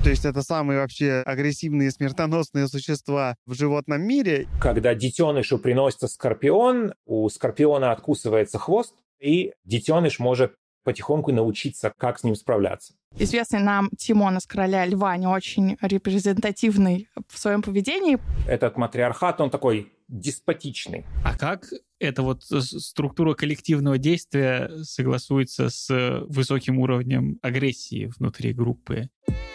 То есть это самые вообще агрессивные смертоносные существа в животном мире. Когда детенышу приносится скорпион, у скорпиона откусывается хвост, и детеныш может потихоньку научиться, как с ним справляться. Известный нам Тимон из «Короля льва» не очень репрезентативный в своем поведении. Этот матриархат, он такой деспотичный. А как эта вот структура коллективного действия согласуется с высоким уровнем агрессии внутри группы?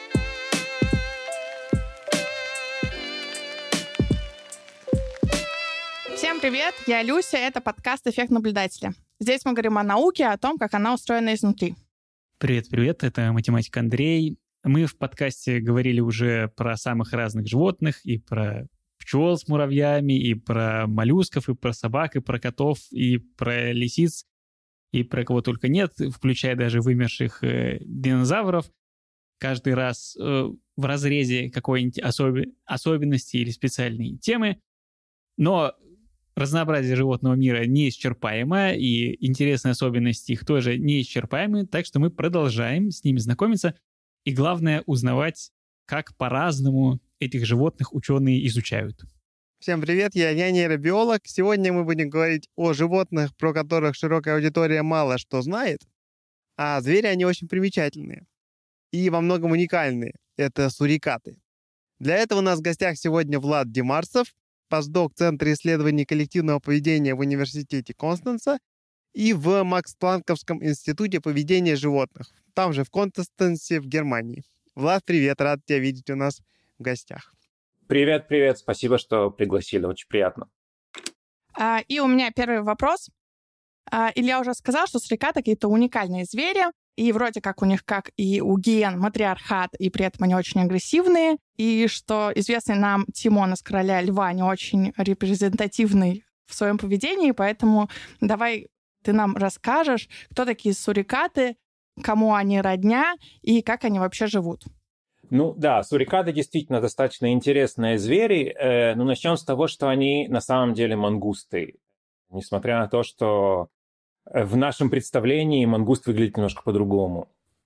Всем привет, я Люся, это подкаст «Эффект наблюдателя». Здесь мы говорим о науке, о том, как она устроена изнутри. Привет, это математик Андрей. Мы в подкасте говорили уже про самых разных животных, и про пчел с муравьями, и про моллюсков, и про собак, и про котов, и про лисиц, и про кого только нет, включая даже вымерших динозавров. Каждый раз в разрезе какой-нибудь особенности или специальной темы. Но разнообразие животного мира неисчерпаемо, и интересные особенности их тоже неисчерпаемы, так что мы продолжаем с ними знакомиться, и главное узнавать, как по-разному этих животных ученые изучают. Всем привет, я нейробиолог. Сегодня мы будем говорить о животных, про которых широкая аудитория мало что знает, а звери, они очень примечательные и во многом уникальные. Это сурикаты. Для этого у нас в гостях сегодня Влад Демарсов, постдок Центра исследований коллективного поведения в Университете Констанца и в Макс-Планковском институте поведения животных, там же в Констанце в Германии. Влад, привет, рад тебя видеть у нас в гостях. Привет, спасибо, что пригласили, очень приятно. И у меня первый вопрос. Илья уже сказал, что сурикаты какие-то уникальные звери, и вроде как у них, как и у гиен, матриархат, и при этом они очень агрессивные, и что известный нам Тимон из «Короля льва» не очень репрезентативный в своем поведении, поэтому давай ты нам расскажешь, кто такие сурикаты, кому они родня и как они вообще живут. Ну да, сурикаты действительно достаточно интересные звери, но начнем с того, что они на самом деле мангусты. Несмотря на то, что в нашем представлении мангуст выглядит немножко по-другому.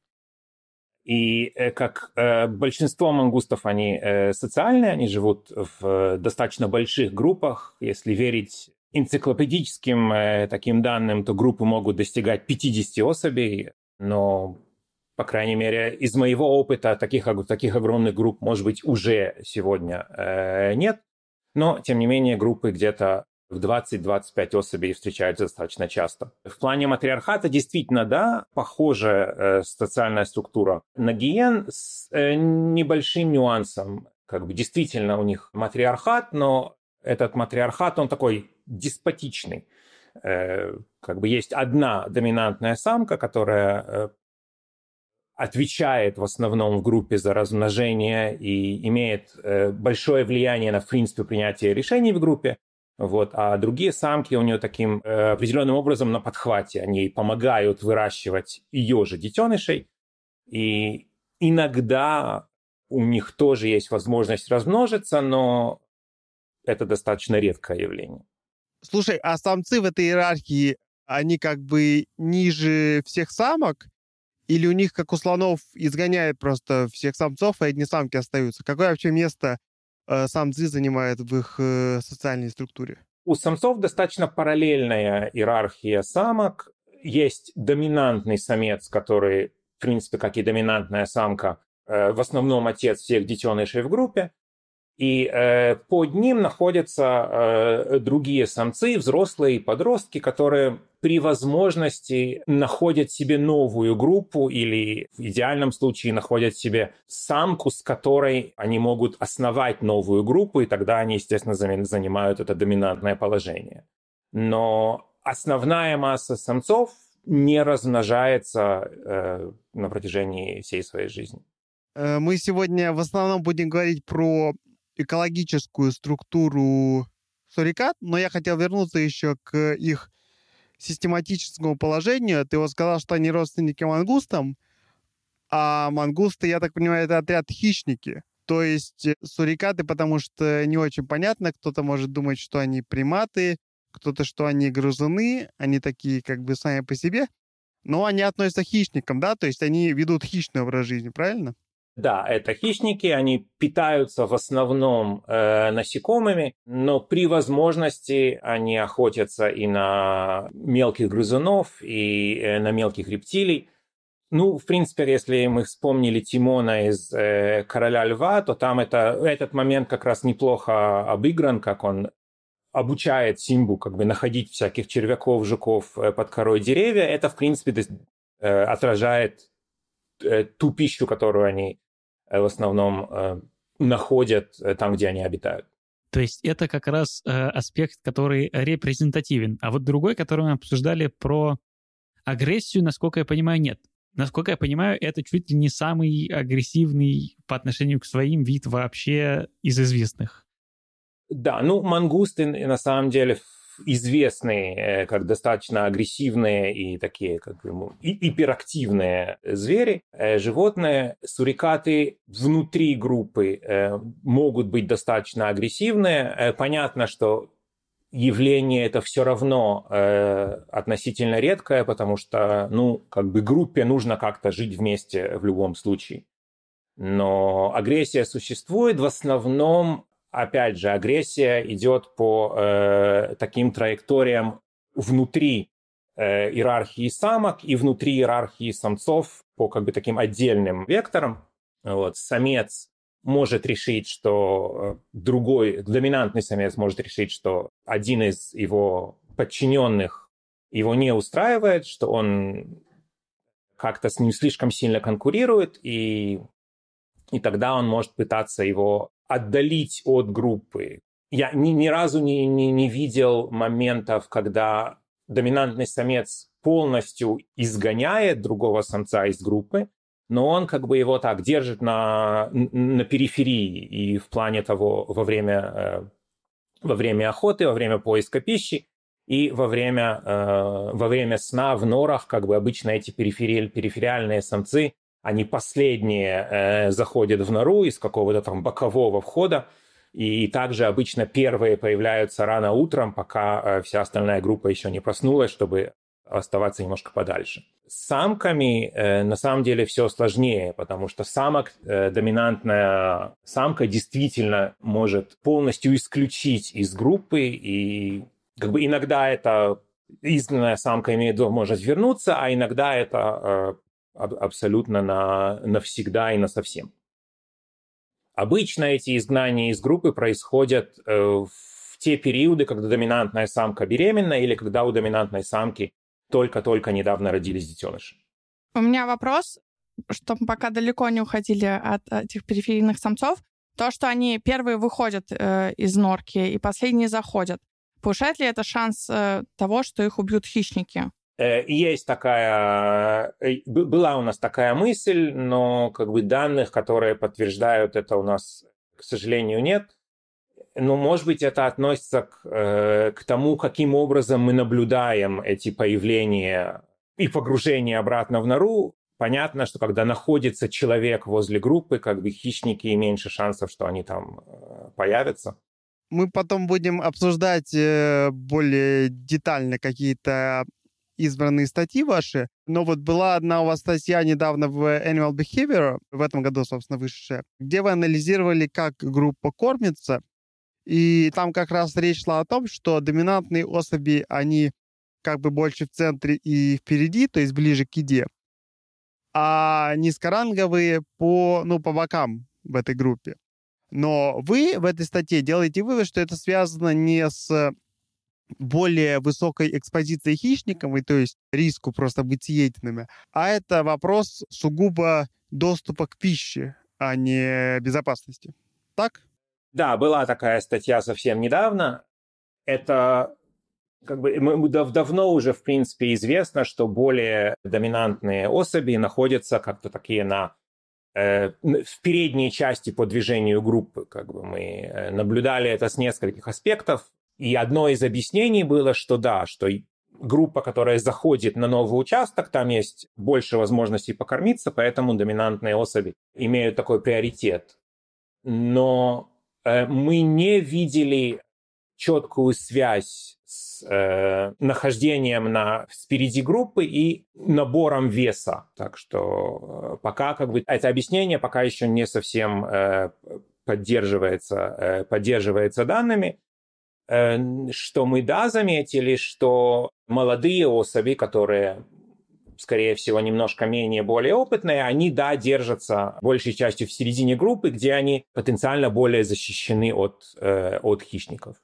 И как большинство мангустов, они социальные, они живут в достаточно больших группах. Если верить энциклопедическим таким данным, то группы могут достигать 50 особей, но, по крайней мере, из моего опыта таких огромных групп, может быть, уже сегодня нет. Но, тем не менее, группы где-то в 20-25 особей встречаются достаточно часто. В плане матриархата действительно, да, похожая социальная структура на гиен с небольшим нюансом. Как бы действительно у них матриархат, но этот матриархат, он такой деспотичный. Как бы есть одна доминантная самка, которая отвечает в основном в группе за размножение и имеет большое влияние на, в принципе, принятие решений в группе. Вот. А другие самки у нее таким определенным образом на подхвате. Они помогают выращивать ее же детенышей. И иногда у них тоже есть возможность размножиться, но это достаточно редкое явление. Слушай, а самцы в этой иерархии, они как бы ниже всех самок? Или у них, как у слонов, изгоняют просто всех самцов, и одни самки остаются? Какое вообще место самцы занимают в их социальной структуре? У самцов достаточно параллельная иерархия самок. Есть доминантный самец, который, в принципе, как и доминантная самка, в основном отец всех детенышей в группе. И под ним находятся другие самцы, взрослые и подростки, которые при возможности находят себе новую группу или в идеальном случае находят себе самку, с которой они могут основать новую группу, и тогда они, естественно, занимают это доминантное положение. Но основная масса самцов не размножается на протяжении всей своей жизни. Мы сегодня в основном будем говорить про экологическую структуру сурикат, но я хотел вернуться еще к их систематическому положению. Ты вот сказал, что они родственники мангустам, а мангусты, я так понимаю, это отряд хищники. То есть сурикаты, потому что не очень понятно, кто-то может думать, что они приматы, кто-то, что они грызуны, они такие как бы сами по себе, но они относятся к хищникам, да, то есть они ведут хищный образ жизни, правильно? Да, это хищники, они питаются в основном насекомыми, но при возможности они охотятся и на мелких грызунов, и на мелких рептилий. Ну, в принципе, если мы вспомнили Тимона из «Короля льва», то там этот момент как раз неплохо обыгран, как он обучает Симбу как бы находить всяких червяков, жуков под корой деревья. Это, в принципе, отражает ту пищу, которую они в основном находят там, где они обитают. То есть это как раз аспект, который репрезентативен. А вот другой, который мы обсуждали про агрессию, насколько я понимаю, нет. Насколько я понимаю, это чуть ли не самый агрессивный по отношению к своим вид вообще из известных. Да, ну, мангусты на самом деле известные как достаточно агрессивные и такие как гиперактивные звери, животные. Сурикаты внутри группы могут быть достаточно агрессивные. Понятно, что явление это все равно относительно редкое, потому что, ну, как бы группе нужно как-то жить вместе в любом случае. Но агрессия существует в основном. Опять же, агрессия идет по таким траекториям внутри иерархии самок и внутри иерархии самцов по как бы таким отдельным векторам. Вот. Самец может решить, что доминантный самец может решить, что один из его подчиненных его не устраивает, что он как-то с ним слишком сильно конкурирует, и тогда он может пытаться его отдалить от группы. Я ни разу не видел моментов, когда доминантный самец полностью изгоняет другого самца из группы, но он как бы его так держит на периферии и в плане того во время охоты, во время поиска пищи и во время сна в норах, как бы обычно эти перифериальные самцы, они последние заходят в нору из какого-то там бокового входа, и также обычно первые появляются рано утром, пока вся остальная группа еще не проснулась, чтобы оставаться немножко подальше. С самками на самом деле все сложнее, потому что доминантная самка действительно может полностью исключить из группы, и как бы иногда эта изгнанная самка может вернуться, а иногда это абсолютно навсегда и насовсем. Обычно эти изгнания из группы происходят в те периоды, когда доминантная самка беременна или когда у доминантной самки только-только недавно родились детеныши. У меня вопрос, чтобы пока далеко не уходили от этих периферийных самцов. То, что они первые выходят из норки и последние заходят, повышает ли это шанс того, что их убьют хищники? Есть была у нас такая мысль, но как бы данных, которые подтверждают это, у нас, к сожалению, нет. Но, может быть, это относится к тому, каким образом мы наблюдаем эти появления и погружение обратно в нору. Понятно, что когда находится человек возле группы, как бы хищники и меньше шансов, что они там появятся. Мы потом будем обсуждать более детально какие-то избранные статьи ваши, но вот была одна у вас статья недавно в Animal Behavior, в этом году, собственно, вышедшая, где вы анализировали, как группа кормится, и там как раз речь шла о том, что доминантные особи, они как бы больше в центре и впереди, то есть ближе к еде, а низкоранговые по бокам в этой группе. Но вы в этой статье делаете вывод, что это связано не с более высокой экспозицией хищникам, и то есть риску просто быть съеденными, а это вопрос сугубо доступа к пище, а не безопасности. Так? Да, была такая статья совсем недавно. Это как бы давно уже, в принципе, известно, что более доминантные особи находятся как-то такие в передней части по движению группы. Как бы мы наблюдали это с нескольких аспектов. И одно из объяснений было, что да, что группа, которая заходит на новый участок, там есть больше возможностей покормиться, поэтому доминантные особи имеют такой приоритет. Но мы не видели четкую связь с нахождением спереди группы и набором веса. Так что пока это объяснение пока еще не совсем поддерживается данными. Что мы заметили, что молодые особи, которые, скорее всего, немножко более опытные, они, держатся большей частью в середине группы, где они потенциально более защищены от хищников.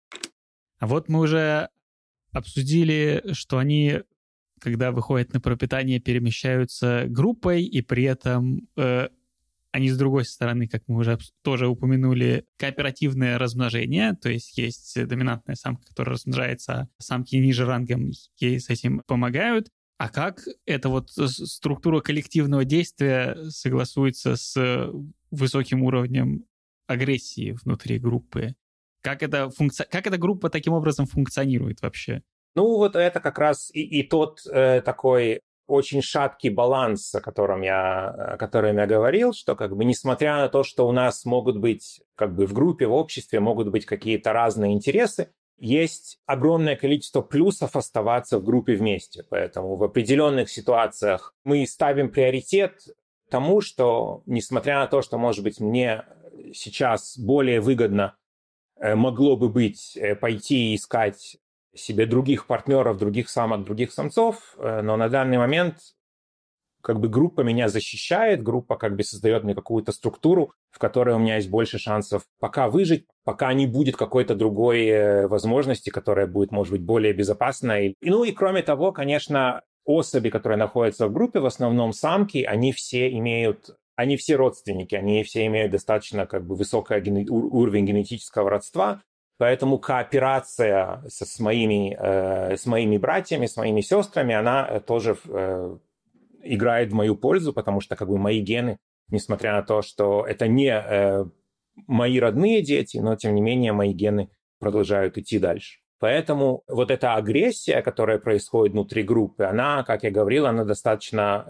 А вот мы уже обсудили, что они, когда выходят на пропитание, перемещаются группой, и при этом они, с другой стороны, как мы уже тоже упомянули, кооперативное размножение, то есть доминантная самка, которая размножается, а самки ниже рангом ей с этим помогают. А как эта структура коллективного действия согласуется с высоким уровнем агрессии внутри группы? Как эта группа таким образом функционирует вообще? Это как раз и тот такой очень шаткий баланс, о котором я говорил, что несмотря на то, что у нас могут быть в группе, в обществе могут быть какие-то разные интересы, есть огромное количество плюсов оставаться в группе вместе. Поэтому в определенных ситуациях мы ставим приоритет тому, что, несмотря на то, что, может быть, мне сейчас более выгодно могло бы быть пойти и искать себе других партнеров, других самок, других самцов, но на данный момент группа меня защищает, группа создает мне какую-то структуру, в которой у меня есть больше шансов пока выжить, пока не будет какой-то другой возможности, которая будет, может быть, более безопасной. И кроме того, конечно, особи, которые находятся в группе, в основном самки, они все родственники, они все имеют достаточно высокий уровень генетического родства. Поэтому кооперация с моими братьями, с моими сестрами, она тоже играет в мою пользу, потому что мои гены, несмотря на то, что это не мои родные дети, но тем не менее мои гены продолжают идти дальше. Поэтому эта агрессия, которая происходит внутри группы, она, как я говорил, она достаточно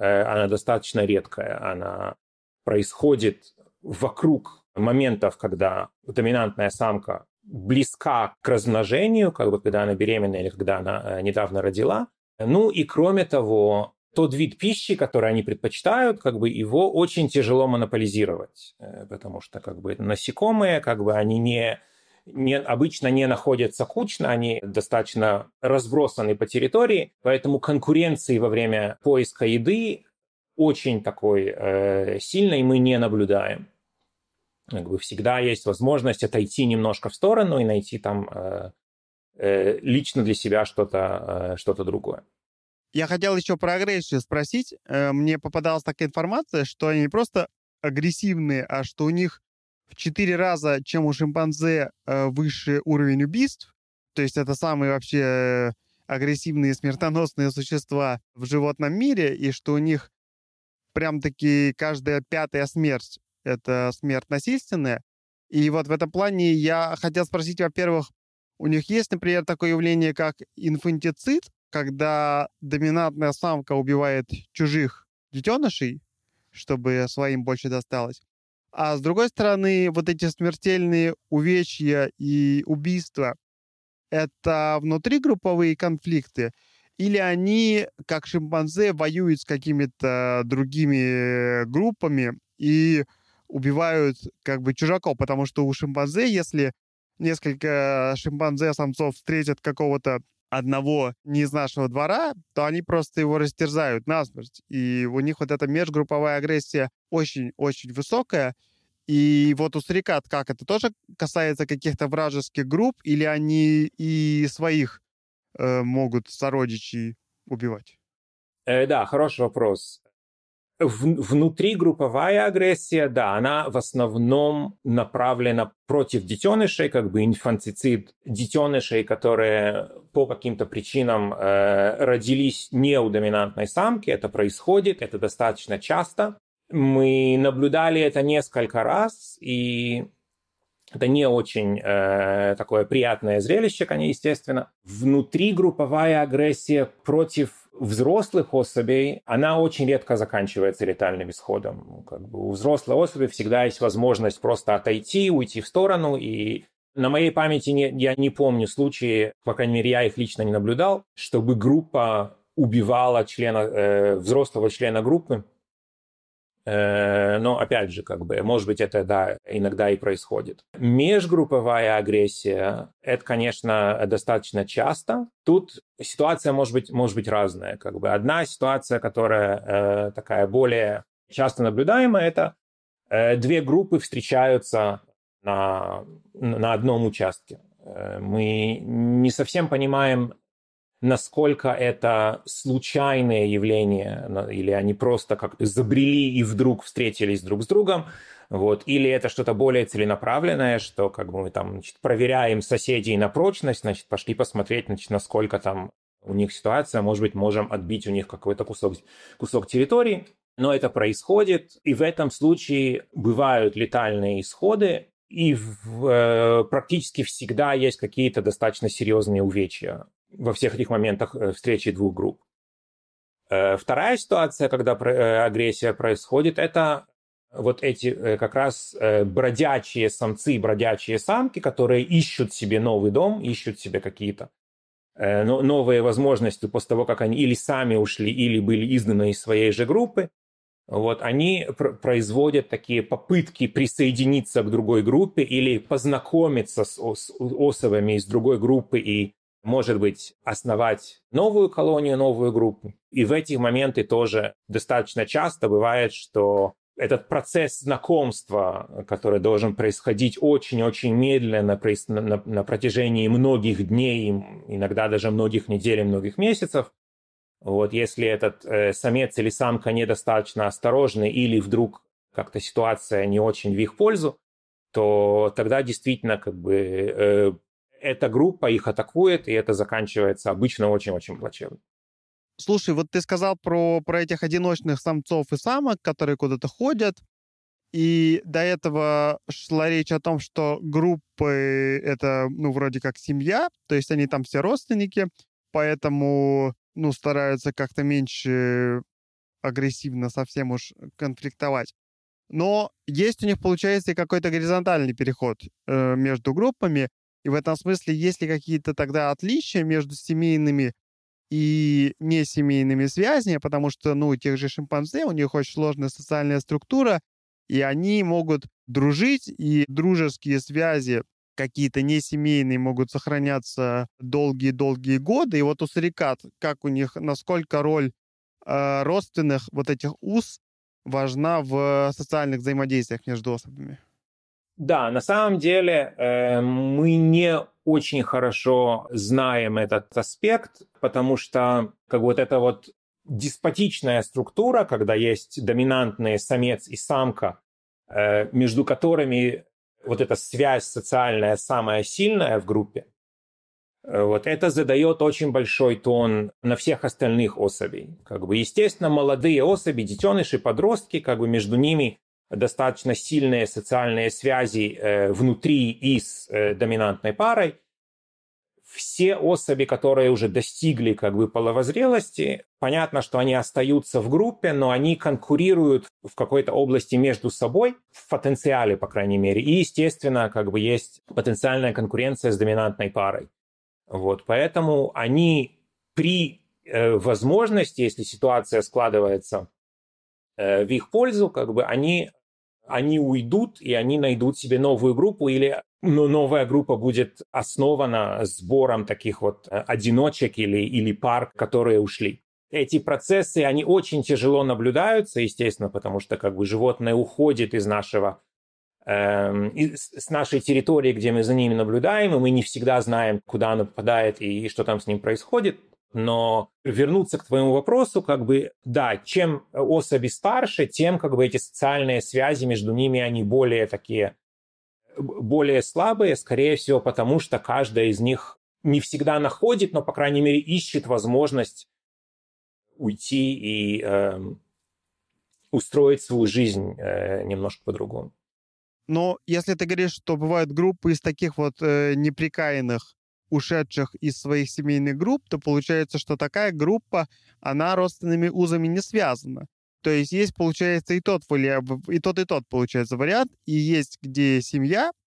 редкая. Она происходит вокруг моментов, когда доминантная самка близка к размножению, когда она беременна или когда она недавно родила. И кроме того, тот вид пищи, который они предпочитают, его очень тяжело монополизировать, потому что насекомые, они обычно не находятся кучно, они достаточно разбросаны по территории, поэтому конкуренции во время поиска еды очень такой сильной мы не наблюдаем. Всегда есть возможность отойти немножко в сторону и найти там лично для себя что-то другое. Я хотел еще про агрессию спросить. Мне попадалась такая информация, что они не просто агрессивные, а что у них в 4 раза, чем у шимпанзе, выше уровень убийств. То есть это самые вообще агрессивные смертоносные существа в животном мире, и что у них прям-таки каждая 5-я смерть — это смерть насильственная. И в этом плане я хотел спросить, во-первых, у них есть, например, такое явление, как инфантицид, когда доминантная самка убивает чужих детенышей, чтобы своим больше досталось. А с другой стороны, эти смертельные увечья и убийства — это внутригрупповые конфликты, или они, как шимпанзе, воюют с какими-то другими группами и убивают чужаков, потому что у шимпанзе, если несколько шимпанзе-самцов встретят какого-то одного не из нашего двора, то они просто его растерзают насмерть. И у них эта межгрупповая агрессия очень-очень высокая. И у сурикат как? Это тоже касается каких-то вражеских групп, или они и своих могут сородичей убивать? Да, хороший вопрос. Внутригрупповая агрессия, да, она в основном направлена против детенышей, инфантицид детенышей, которые по каким-то причинам родились не у доминантной самки. Это происходит, это достаточно часто. Мы наблюдали это несколько раз, и это не очень такое приятное зрелище, конечно, естественно. Внутригрупповая агрессия против взрослых особей, она очень редко заканчивается летальным исходом. У взрослой особи всегда есть возможность просто отойти, уйти в сторону, и На моей памяти я не помню случаи, по крайней мере, я их лично не наблюдал, чтобы группа убивала взрослого члена группы. Но, опять же, может быть, это, да, иногда и происходит. Межгрупповая агрессия – это, конечно, достаточно часто. Тут ситуация может быть разная. Одна ситуация, которая такая более часто наблюдаемая, это две группы встречаются на одном участке. Мы не совсем понимаем, насколько это случайное явление, или они просто как-то забрели и вдруг встретились друг с другом, или это что-то более целенаправленное, что мы там, проверяем соседей на прочность, пошли посмотреть, насколько там у них ситуация, может быть, можем отбить у них какой-то кусок территории, но это происходит, и в этом случае бывают летальные исходы, и практически всегда есть какие-то достаточно серьезные увечья во всех этих моментах встречи двух групп. Вторая ситуация, когда агрессия происходит, это эти как раз бродячие самцы, бродячие самки, которые ищут себе новый дом, ищут себе какие-то новые возможности после того, как они или сами ушли, или были изгнаны из своей же группы. Они производят такие попытки присоединиться к другой группе или познакомиться с особями из другой группы и, может быть, основать новую колонию, новую группу. И в эти моменты тоже достаточно часто бывает, что этот процесс знакомства, который должен происходить очень-очень медленно на протяжении многих дней, иногда даже многих недель, многих месяцев, если этот самец или самка недостаточно осторожны или вдруг как-то ситуация не очень в их пользу, то тогда действительно эта группа их атакует, и это заканчивается обычно очень-очень плачевно. Слушай, ты сказал про этих одиночных самцов и самок, которые куда-то ходят, и до этого шла речь о том, что группы — это, вроде как семья, то есть они там все родственники, поэтому, стараются как-то меньше агрессивно совсем уж конфликтовать. Но есть у них, получается, и какой-то горизонтальный переход между группами, и в этом смысле есть ли какие-то тогда отличия между семейными и несемейными связями, потому что, у тех же шимпанзе, у них очень сложная социальная структура, и они могут дружить, и дружеские связи какие-то несемейные могут сохраняться долгие-долгие годы. И у сурикат, как у них, насколько роль родственных этих уз важна в социальных взаимодействиях между особями? Да, на самом деле мы не очень хорошо знаем этот аспект, потому что эта деспотичная структура, когда есть доминантный самец и самка, между которыми эта связь социальная самая сильная в группе, это задает очень большой тон на всех остальных особей. Естественно, молодые особи, детеныши, подростки, между ними достаточно сильные социальные связи внутри и с доминантной парой. Все особи, которые уже достигли половозрелости, понятно, что они остаются в группе, но они конкурируют в какой-то области между собой, в потенциале, по крайней мере. И, естественно, есть потенциальная конкуренция с доминантной парой. Поэтому они при возможности, если ситуация складывается в их пользу, они уйдут, и они найдут себе новую группу, или новая группа будет основана сбором таких одиночек или пар, которые ушли. Эти процессы, они очень тяжело наблюдаются, естественно, потому что животное уходит из с нашей территории, где мы за ними наблюдаем, и мы не всегда знаем, куда оно попадает и что там с ним происходит. Но вернуться к твоему вопросу, да, чем особи старше, тем эти социальные связи между ними, они более слабые, скорее всего, потому что каждая из них не всегда находит, но, по крайней мере, ищет возможность уйти и устроить свою жизнь немножко по-другому. Но если ты говоришь, что бывают группы из таких неприкаянных, ушедших из своих семейных групп, то получается, что такая группа, она родственными узами не связана. То есть, получается, и тот, получается, вариант, и есть где семья,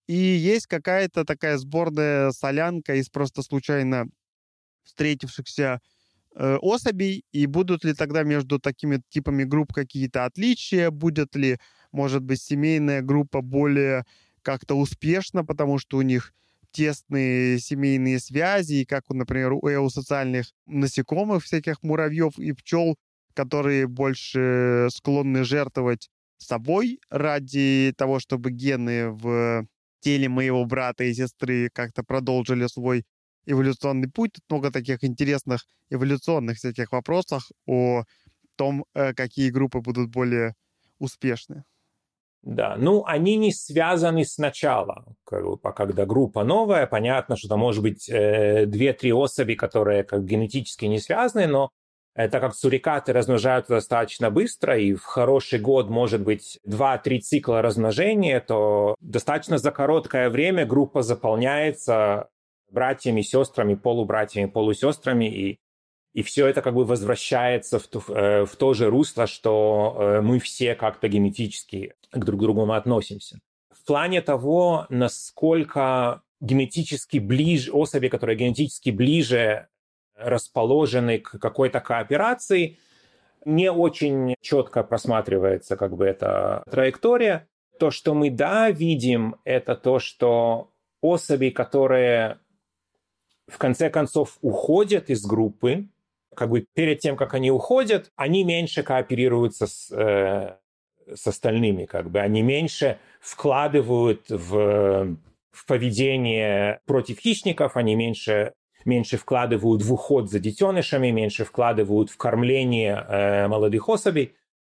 И есть какая-то такая сборная солянка из просто случайно встретившихся особей, и будут ли тогда между такими типами групп какие-то отличия, будет ли, может быть, семейная группа более как-то успешна, потому что у них тесные семейные связи, и как, например, у социальных насекомых, всяких муравьев и пчел, которые больше склонны жертвовать собой ради того, чтобы гены в теле моего брата и сестры как-то продолжили свой эволюционный путь. Тут много таких интересных эволюционных всяких вопросов о том, какие группы будут более успешны. Да, ну, они не связаны сначала. Когда группа новая, понятно, что там может быть 2-3 особи, которые как генетически не связаны, но так как сурикаты размножаются достаточно быстро, и в хороший год может быть 2-3 цикла размножения, то достаточно за короткое время группа заполняется братьями, сестрами, полубратьями, полусестрами, и все это как бы возвращается в то же русло, что мы все как-то генетически к друг другу относимся. В плане того, насколько генетически ближе, особи, которые генетически ближе расположены к какой-то кооперации, не очень четко просматривается как бы эта траектория. То, что мы, да, видим, это то, что особи, которые в конце концов уходят из группы, как бы перед тем, как они уходят, они меньше кооперируются с остальными, как бы они меньше вкладывают в поведение против хищников, они меньше вкладывают в уход за детенышами, меньше вкладывают в кормление молодых особей.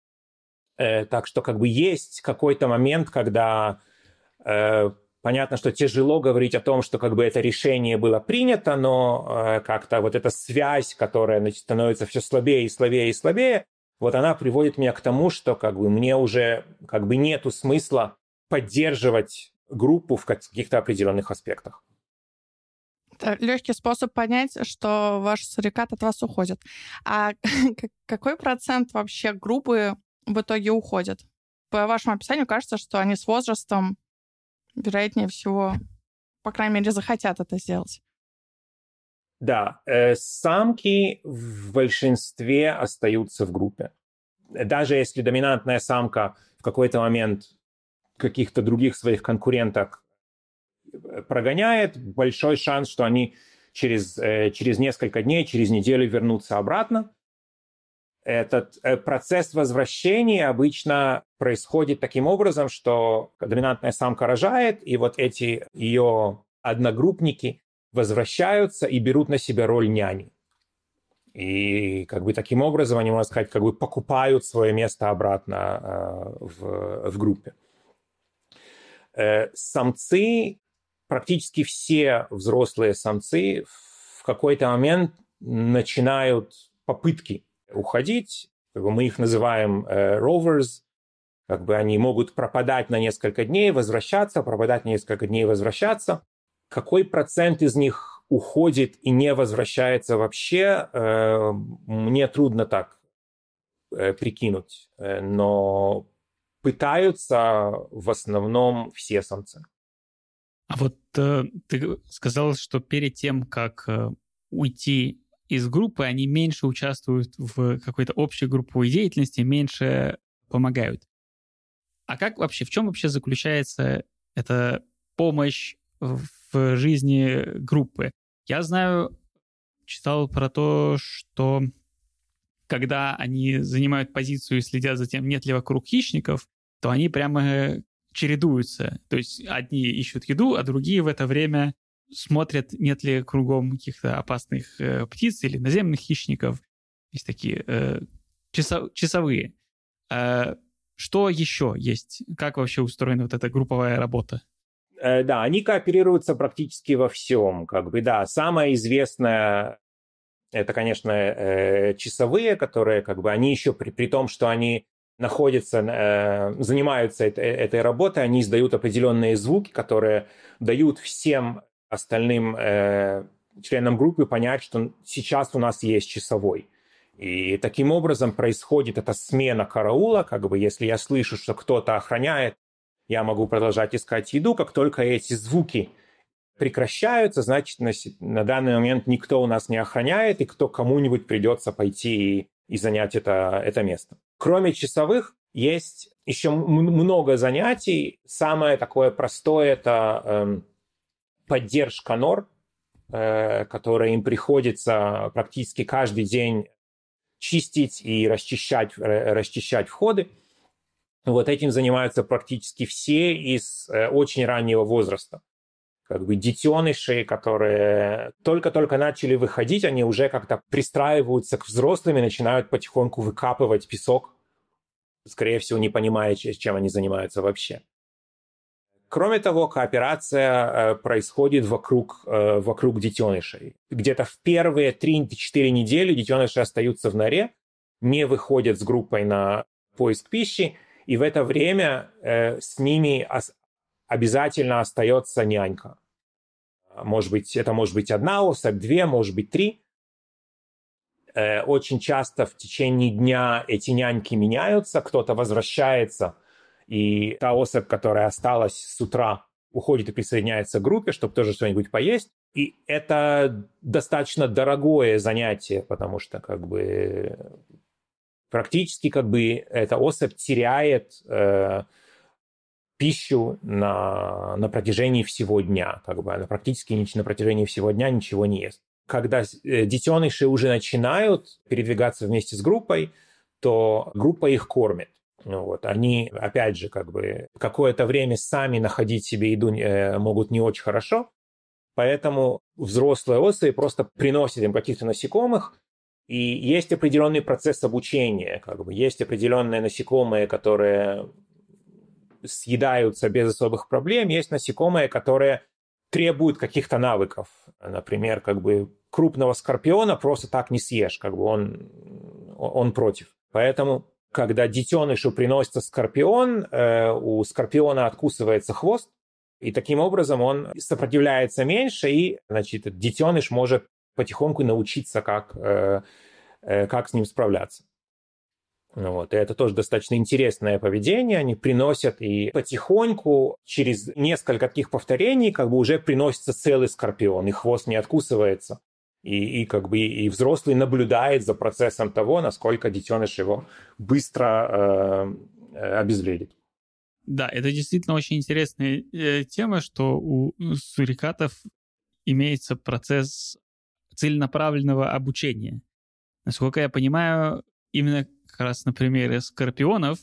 Так что как бы есть какой-то момент, когда понятно, что тяжело говорить о том, что как бы это решение было принято, но как-то вот эта связь, которая становится все слабее и слабее и слабее, вот она приводит меня к тому, что как бы мне уже как бы нету смысла поддерживать группу в каких-то определенных аспектах. Это легкий способ понять, что ваш сурикат от вас уходит. А какой процент вообще группы в итоге уходит? По вашему описанию кажется, что они с возрастом, вероятнее всего, по крайней мере, захотят это сделать. Да, самки в большинстве остаются в группе. Даже если доминантная самка в какой-то момент каких-то других своих конкуренток прогоняет, большой шанс, что они через несколько дней, через неделю вернутся обратно. Этот процесс возвращения обычно происходит таким образом, что доминантная самка рожает, и вот эти ее одногруппники возвращаются и берут на себя роль няни. И как бы таким образом они, можно сказать, как бы покупают свое место обратно в группе. Самцы, практически все взрослые самцы в какой-то момент начинают попытки уходить. Мы их называем rovers. Как бы они могут пропадать на несколько дней, возвращаться, пропадать на несколько дней, возвращаться. Какой процент из них уходит и не возвращается вообще, мне трудно так прикинуть. Но пытаются в основном все самцы. А вот ты сказал, что перед тем, как уйти из группы, они меньше участвуют в какой-то общей групповой деятельности, меньше помогают. А как вообще, в чем вообще заключается эта помощь в жизни группы? Я знаю, читал про то, что когда они занимают позицию и следят за тем, нет ли вокруг хищников, то они прямо чередуются. То есть одни ищут еду, а другие в это время смотрят, нет ли кругом каких-то опасных птиц или наземных хищников. Есть такие часовые. Что еще есть? Как вообще устроена вот эта групповая работа? Да, они кооперируются практически во всем. Как бы, да, самое известное это, конечно, часовые, которые как бы они еще при том, что они находятся, занимаются этой работой, они издают определенные звуки, которые дают всем остальным членам группы понять, что сейчас у нас есть часовой. И таким образом происходит эта смена караула, как бы если я слышу, что кто-то охраняет, я могу продолжать искать еду. Как только эти звуки прекращаются, значит, на данный момент никто у нас не охраняет, и кому-нибудь придется пойти и занять это место. Кроме часовых, есть еще много занятий. Самое такое простое – это поддержка нор, которая им приходится практически каждый день чистить и расчищать входы. Вот этим занимаются практически все из очень раннего возраста. Как бы детеныши, которые только-только начали выходить, они уже как-то пристраиваются к взрослым и начинают потихоньку выкапывать песок, скорее всего, не понимая, чем они занимаются вообще. Кроме того, кооперация происходит вокруг детенышей. Где-то в первые 3-4 недели детеныши остаются в норе, не выходят с группой на поиск пищи, и в это время с ними обязательно остается нянька. Это может быть 1 особь, 2, может быть 3. Очень часто в течение дня эти няньки меняются, кто-то возвращается, и та особь, которая осталась с утра, уходит и присоединяется к группе, чтобы тоже что-нибудь поесть. И это достаточно дорогое занятие, потому что как бы практически как бы эта особь теряет пищу на протяжении всего дня. Как бы она практически на протяжении всего дня ничего не ест. Когда детеныши уже начинают передвигаться вместе с группой, то группа их кормит. Вот. Они, опять же, как бы какое-то время сами находить себе еду могут не очень хорошо, поэтому взрослые особи просто приносят им каких-то насекомых, и есть определенный процесс обучения. Как бы. Есть определенные насекомые, которые съедаются без особых проблем, есть насекомые, которые требуют каких-то навыков. Например, как бы крупного скорпиона просто так не съешь, как бы он против. Поэтому когда детенышу приносится скорпион, у скорпиона откусывается хвост, и таким образом он сопротивляется меньше, и, значит, детеныш может потихоньку научиться, как с ним справляться. Вот. И это тоже достаточно интересное поведение. Они приносят, и потихоньку, через несколько таких повторений, как бы уже приносится целый скорпион, и хвост не откусывается. И как бы и взрослый наблюдает за процессом того, насколько детеныш его быстро обезвредит. Да, это действительно очень интересная тема, что у сурикатов имеется процесс целенаправленного обучения. Насколько я понимаю, именно как раз на примере скорпионов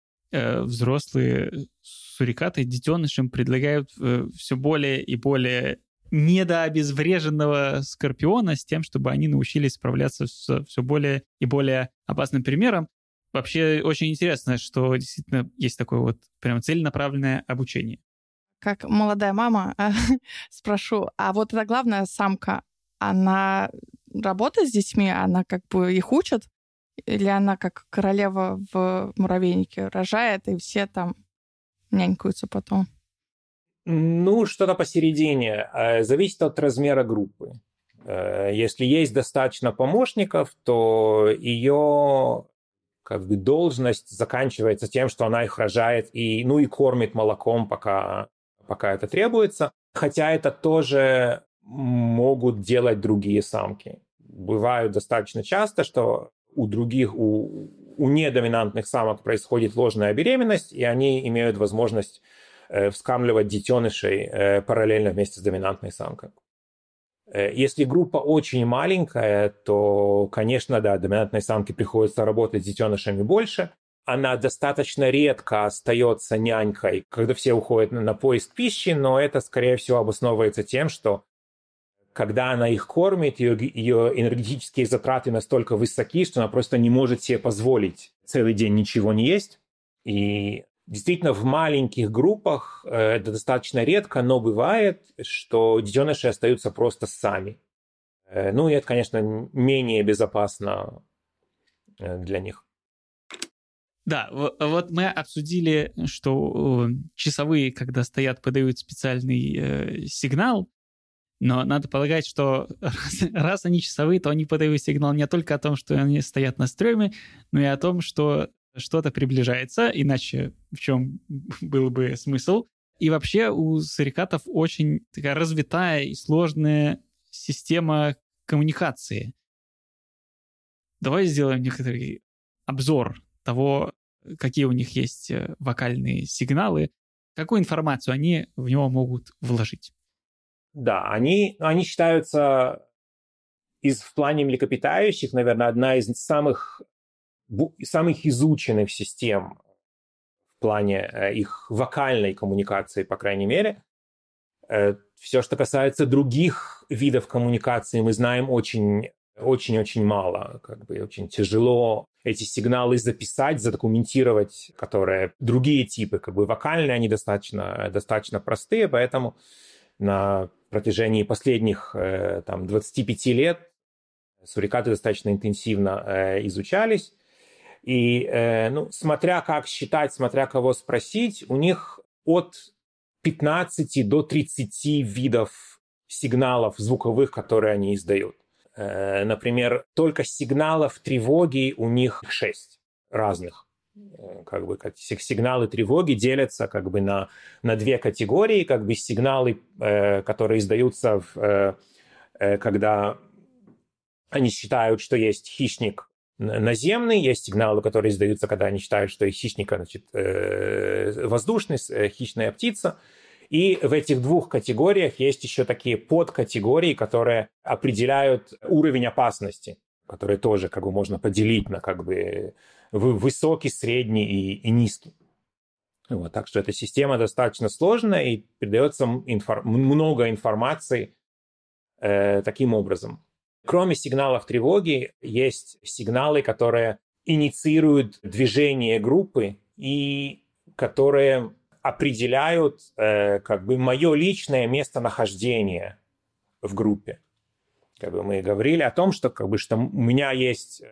взрослые сурикаты детенышам предлагают все более и более недообезвреженного скорпиона с тем, чтобы они научились справляться с все более и более опасным примером. Вообще очень интересно, что действительно есть такое вот прям целенаправленное обучение. Как молодая мама спрошу, а вот эта главная самка, она работает с детьми, она как бы их учит? Или она как королева в муравейнике рожает, и все там нянькаются потом? Ну, что-то посередине. Зависит от размера группы. Если есть достаточно помощников, то ее как бы должность заканчивается тем, что она их рожает и кормит молоком, пока это требуется. Хотя это тоже могут делать другие самки. Бывает достаточно часто, что у недоминантных самок происходит ложная беременность, и они имеют возможность вскармливать детенышей параллельно вместе с доминантной самкой. Если группа очень маленькая, то, конечно, да, доминантной самке приходится работать с детенышами больше. Она достаточно редко остается нянькой, когда все уходят на поиск пищи, но это, скорее всего, обосновывается тем, что когда она их кормит, ее энергетические затраты настолько высоки, что она просто не может себе позволить целый день ничего не есть. И действительно, в маленьких группах это достаточно редко, но бывает, что детеныши остаются просто сами. И это, конечно, менее безопасно для них. Да, вот мы обсудили, что часовые, когда стоят, подают специальный сигнал, но надо полагать, что раз они часовые, то они подают сигнал не только о том, что они стоят на стреме, но и о том, что что-то приближается, иначе в чем был бы смысл? И вообще у сурикатов очень такая развитая и сложная система коммуникации. Давай сделаем некоторый обзор того, какие у них есть вокальные сигналы, какую информацию они в него могут вложить. Да, они считаются в плане млекопитающих, наверное, одна из самых изученных систем в плане их вокальной коммуникации, по крайней мере. Все, что касается других видов коммуникации, мы знаем очень-очень мало, очень тяжело эти сигналы записать, задокументировать, которые другие типы, вокальные, они достаточно простые, поэтому на протяжении последних 25 лет сурикаты достаточно интенсивно изучались. И, смотря как считать, смотря кого спросить, у них от 15 до 30 видов сигналов звуковых, которые они издают. Например, только сигналов тревоги у них 6 разных. Сигналы тревоги делятся на две категории. Сигналы, которые издаются, когда они считают, что есть хищник наземный, есть сигналы, которые издаются, когда они считают, что есть хищник, воздушный, хищная птица. И в этих двух категориях есть еще такие подкатегории, которые определяют уровень опасности, которые тоже можно поделить на высокий, средний и низкий. Так что эта система достаточно сложная и передается много информации таким образом. Кроме сигналов тревоги, есть сигналы, которые инициируют движение группы и которые определяют мое личное местонахождение в группе. Мы говорили о том, что что у меня есть,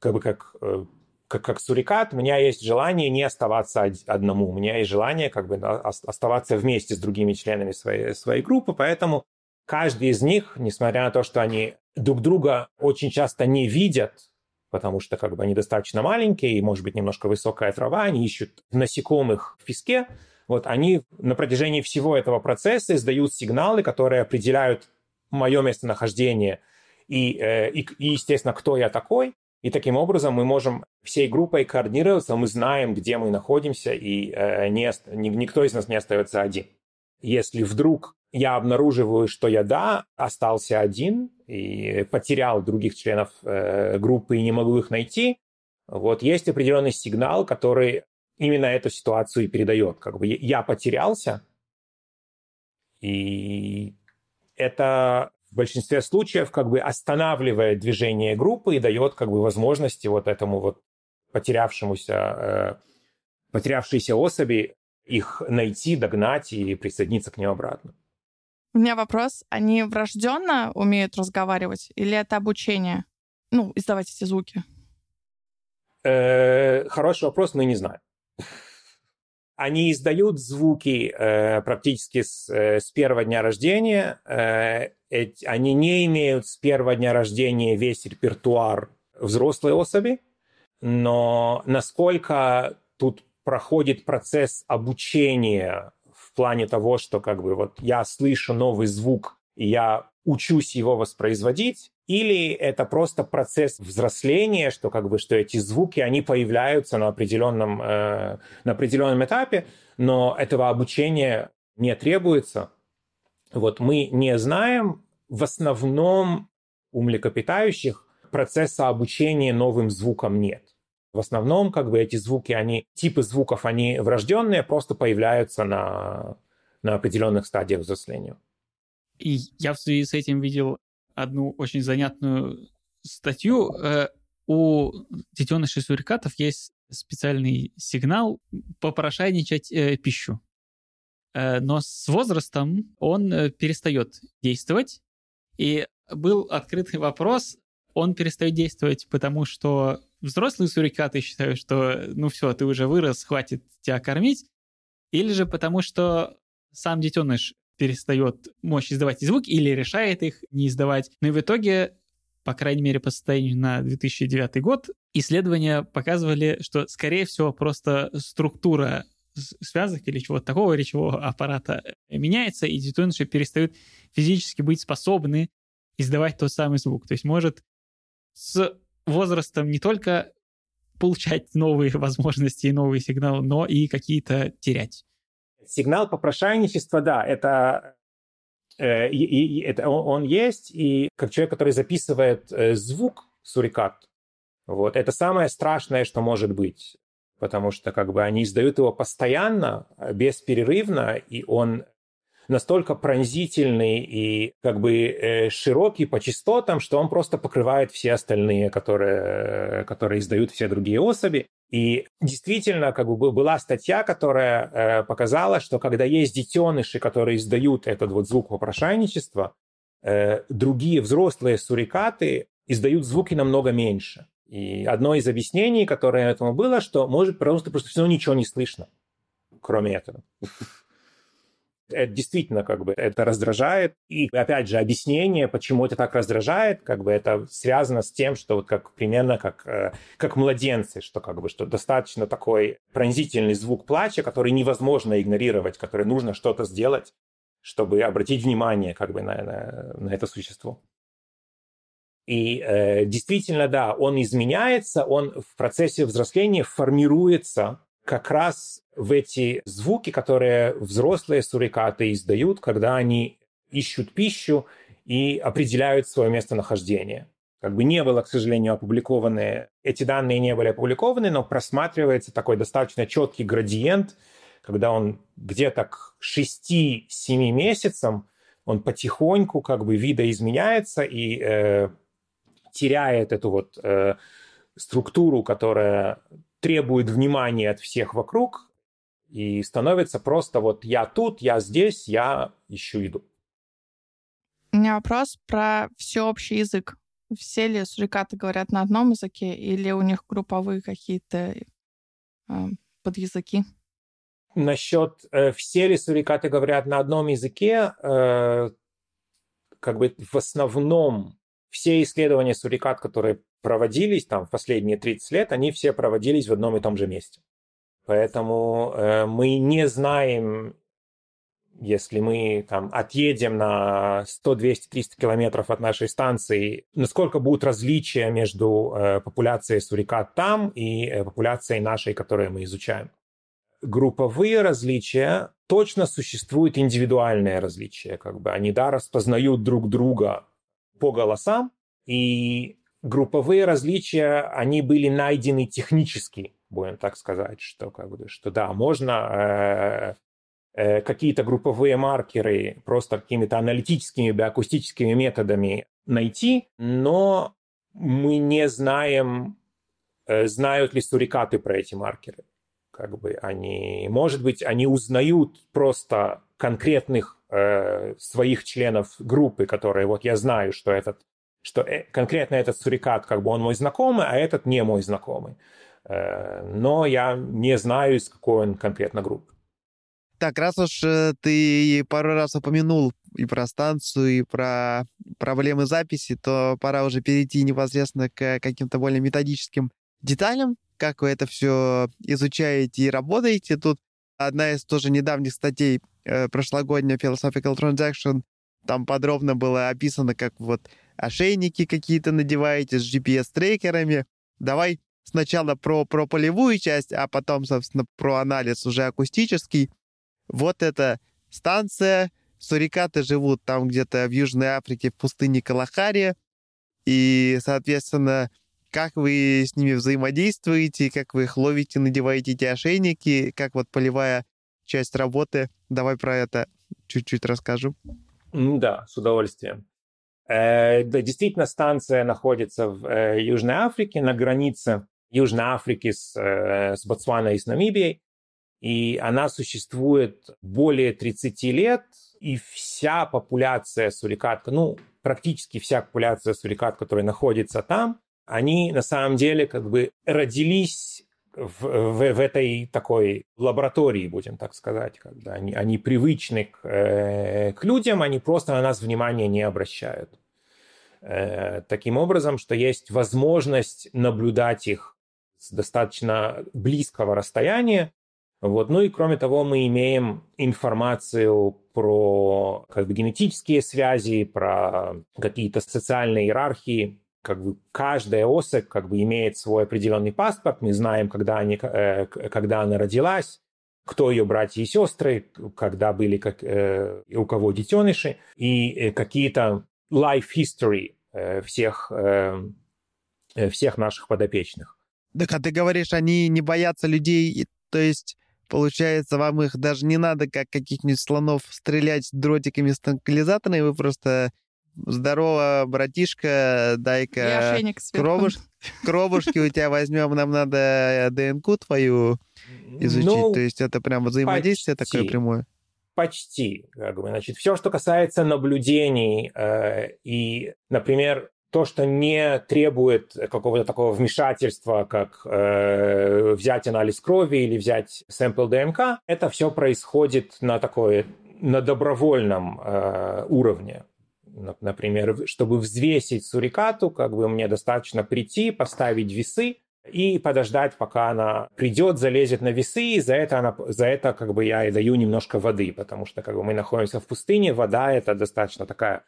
как сурикат, у меня есть желание не оставаться одному, у меня есть желание оставаться вместе с другими членами своей группы, поэтому каждый из них, несмотря на то, что они друг друга очень часто не видят, потому что они достаточно маленькие, и, может быть, немножко высокая трава, они ищут насекомых в песке, они на протяжении всего этого процесса издают сигналы, которые определяют мое местонахождение и, естественно, кто я такой. И таким образом мы можем всей группой координироваться, мы знаем, где мы находимся, и никто из нас не остается один. Если вдруг я обнаруживаю, что я, остался один и потерял других членов группы и не могу их найти, есть определенный сигнал, который именно эту ситуацию и передает. Я потерялся, и это в большинстве случаев останавливает движение группы и дает возможности этому потерявшейся особи их найти, догнать и присоединиться к ним обратно. У меня вопрос. Они врожденно умеют разговаривать или это обучение? Издавать эти звуки? Хороший вопрос, мы не знаем. Они издают звуки практически с первого дня рождения. Они не имеют с первого дня рождения весь репертуар взрослой особи, но насколько тут проходит процесс обучения в плане того, что я слышу новый звук, и я учусь его воспроизводить, или это просто процесс взросления, что что эти звуки, они появляются на определенном этапе, но этого обучения не требуется. Мы не знаем. В основном у млекопитающих процесса обучения новым звукам нет. В основном эти звуки, типы звуков, они врожденные, просто появляются на определенных стадиях взросления. И я в связи с этим видел одну очень занятную статью. У детенышей сурикатов есть специальный сигнал попрошайничать пищу. Но с возрастом он перестает действовать. И был открытый вопрос, он перестает действовать, потому что взрослые сурикаты считают, что все, ты уже вырос, хватит тебя кормить, или же потому что сам детеныш перестает мочь издавать эти звуки или решает их не издавать. Но и в итоге по крайней мере, по состоянию на 2009 год, исследования показывали, что, скорее всего, просто структура связок или чего-то такого речевого аппарата меняется, и детеныши перестают физически быть способны издавать тот самый звук. То есть может с возрастом не только получать новые возможности и новые сигналы, но и какие-то терять. Сигнал попрошайничества, да, это он есть, и как человек, который записывает звук сурикат, вот, это самое страшное, что может быть, потому что как бы они издают его постоянно, бесперерывно, и он настолько пронзительный и как бы широкий по частотам, что он просто покрывает все остальные, которые издают все другие особи. И действительно, как бы была статья, которая показала, что когда есть детеныши, которые издают этот вот звук попрошайничества, другие взрослые сурикаты издают звуки намного меньше. И одно из объяснений, которое этому было, что может просто все равно ничего не слышно, кроме этого. Это действительно как бы это раздражает. И опять же, объяснение, почему это так раздражает, как бы это связано с тем, что вот как примерно как младенцы, что как бы что достаточно такой пронзительный звук плача, который невозможно игнорировать, который нужно что-то сделать, чтобы обратить внимание как бы на это существо. И действительно, да, он изменяется, он в процессе взросления формируется как раз в эти звуки, которые взрослые сурикаты издают, когда они ищут пищу и определяют свое местонахождение. Как бы не было, к сожалению, опубликованы, эти данные не были опубликованы, но просматривается такой достаточно четкий градиент, когда он где-то к 6-7 месяцам, он потихоньку как бы видоизменяется и теряет эту вот структуру, которая требует внимания от всех вокруг, и становится просто вот я тут, я здесь, я ищу еду. У меня вопрос про всеобщий язык. Все ли сурикаты говорят на одном языке, или у них групповые какие-то подязыки? Насчет все ли сурикаты говорят на одном языке, как бы в основном все исследования сурикат, которые проводились там в последние 30 лет, они все проводились в одном и том же месте. Поэтому мы не знаем, если мы там отъедем на 100, 200, 300 километров от нашей станции, насколько будут различия между популяцией сурикат там и популяцией нашей, которую мы изучаем. Групповые различия, точно существуют индивидуальные различия. Как бы они, да, распознают друг друга по голосам, и групповые различия, они были найдены технически, будем так сказать, что, как бы, что да, можно какие-то групповые маркеры просто какими-то аналитическими биоакустическими методами найти, но мы не знаем, знают ли сурикаты про эти маркеры. Как бы они, может быть, они узнают просто конкретных своих членов группы, которые вот я знаю, что конкретно этот сурикат, как бы он мой знакомый, а этот не мой знакомый. Но я не знаю, из какой он конкретно группы. Так, раз уж ты пару раз упомянул и про станцию, и про проблемы записи, то пора уже перейти непосредственно к каким-то более методическим деталям, как вы это все изучаете и работаете. Тут одна из тоже недавних статей, прошлогодняя Philosophical Transaction, там подробно было описано, как вот ошейники какие-то надеваете с GPS-трекерами. Давай сначала про полевую часть, а потом, собственно, про анализ уже акустический. Вот эта станция. Сурикаты живут там где-то в Южной Африке, в пустыне Калахари. И, соответственно, как вы с ними взаимодействуете, как вы их ловите, надеваете эти ошейники, как вот полевая часть работы. Давай про это чуть-чуть расскажу. Да, с удовольствием. Да, действительно, станция находится в Южной Африке, на границе Южной Африки с Ботсваной и с Намибией. И она существует более 30 лет, и вся популяция сурикат, практически вся популяция сурикат, которая находится там, они на самом деле как бы родились в этой такой лаборатории, будем так сказать. Когда они привычны к людям, они просто на нас внимания не обращают. таким образом, что есть возможность наблюдать их с достаточно близкого расстояния. Вот. Ну и кроме того, мы имеем информацию про как бы генетические связи, про какие-то социальные иерархии. Как бы каждая особь как бы имеет свой определенный паспорт. Мы знаем, когда она родилась, кто ее братья и сестры, когда были у кого детеныши, и какие-то life history всех наших подопечных. Так, а ты говоришь, они не боятся людей, то есть, получается, вам их даже не надо, как каких-нибудь слонов, стрелять дротиками с транквилизаторами, вы просто здорово, братишка, дай-ка кровушки у тебя возьмем, нам надо ДНК твою изучить, то есть это прям взаимодействие такое прямое? Почти. Значит, все, что касается наблюдений и, например, то, что не требует какого-то такого вмешательства, как взять анализ крови или взять сэмпл ДНК, это все происходит на добровольном уровне. Например, чтобы взвесить сурикату, как бы мне достаточно прийти, поставить весы и подождать, пока она придет, залезет на весы, и за это как бы я и даю немножко воды, потому что как бы мы находимся в пустыне, вода — это достаточно такая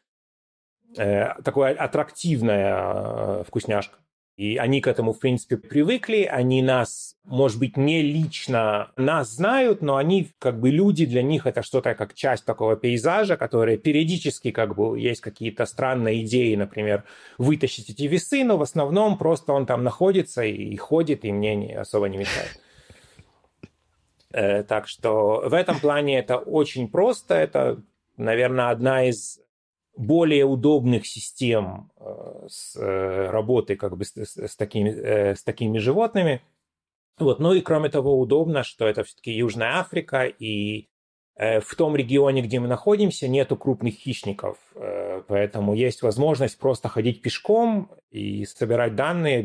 аттрактивная вкусняшка. И они к этому, в принципе, привыкли, они нас, может быть, не лично нас знают, но они, как бы, люди, для них это что-то как часть такого пейзажа, который периодически, как бы, есть какие-то странные идеи, например, вытащить эти весы, но в основном просто он там находится и ходит, и мне особо не мешает. Так что в этом плане это очень просто, это, наверное, одна из более удобных систем с работы как бы с такими животными. Вот. Ну и кроме того, удобно, что это все-таки Южная Африка, и в том регионе, где мы находимся, нету крупных хищников, поэтому есть возможность просто ходить пешком и собирать данные,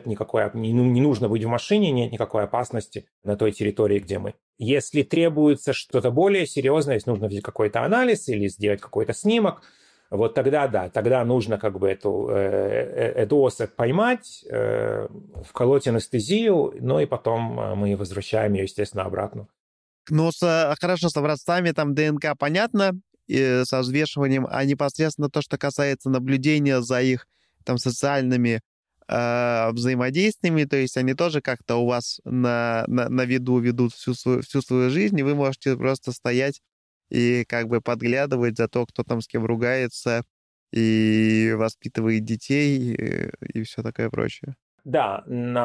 не нужно быть в машине, нет никакой опасности на той территории, где мы. Если требуется что-то более серьезное, если нужно взять какой-то анализ или сделать какой-то снимок, вот тогда да, тогда нужно как бы эту особь поймать, вколоть анестезию, ну и потом мы возвращаем ее, естественно, обратно. Ну, хорошо, с образцами там ДНК понятно, и со взвешиванием, а непосредственно то, что касается наблюдения за их там социальными взаимодействиями, то есть они тоже как-то у вас на виду ведут всю свою жизнь, и вы можете просто стоять и как бы подглядывать за то, кто там с кем ругается, и воспитывает детей, и все такое прочее. Да,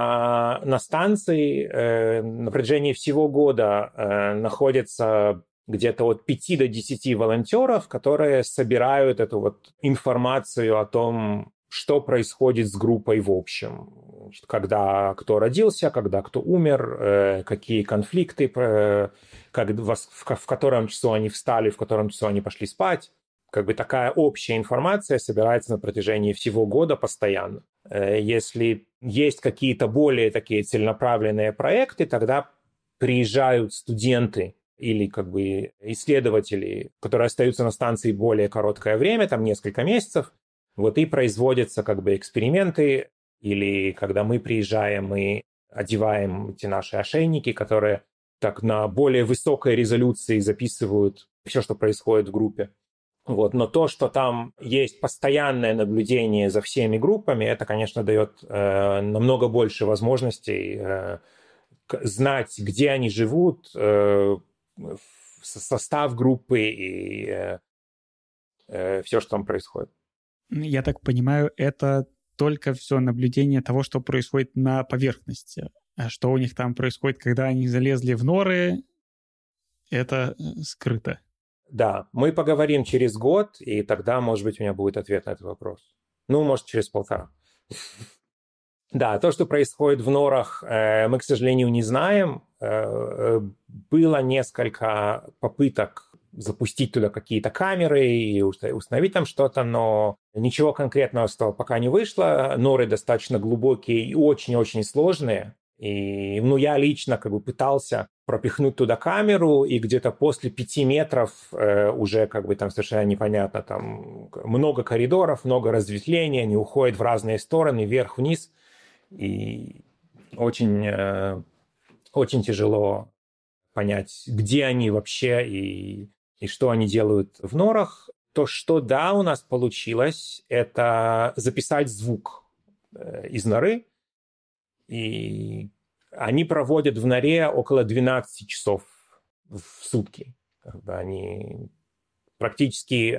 на станции на протяжении всего года находится где-то от 5 до 10 волонтеров, которые собирают эту вот информацию о том, что происходит с группой в общем. Когда кто родился, когда кто умер, какие конфликты, в котором часу они встали, в котором часу они пошли спать. Как бы такая общая информация собирается на протяжении всего года постоянно. Если есть какие-то более такие целенаправленные проекты, тогда приезжают студенты или как бы исследователи, которые остаются на станции более короткое время, там несколько месяцев, вот и производятся как бы эксперименты, или когда мы приезжаем, мы одеваем эти наши ошейники, которые так на более высокой резолюции записывают все, что происходит в группе. Вот. Но то, что там есть постоянное наблюдение за всеми группами, это, конечно, дает намного больше возможностей знать, где они живут, состав группы и все, что там происходит. Я так понимаю, это только все наблюдение того, что происходит на поверхности. А что у них там происходит, когда они залезли в норы, это скрыто. Да, мы поговорим через год, и тогда, может быть, у меня будет ответ на этот вопрос. Ну, может, через 1,5. Да, то, что происходит в норах, мы, к сожалению, не знаем. Было несколько попыток запустить туда какие-то камеры и установить там что-то, но ничего конкретного с того пока не вышло. Норы достаточно глубокие и очень-очень сложные. И, я лично как бы пытался пропихнуть туда камеру, и где-то после 5 метров уже как бы там совершенно непонятно, там много коридоров, много разветвлений, они уходят в разные стороны, вверх-вниз, и очень, очень тяжело понять, где они вообще и что они делают в норах. То, что да, у нас получилось, это записать звук из норы, и они проводят в норе около 12 часов в сутки. Они практически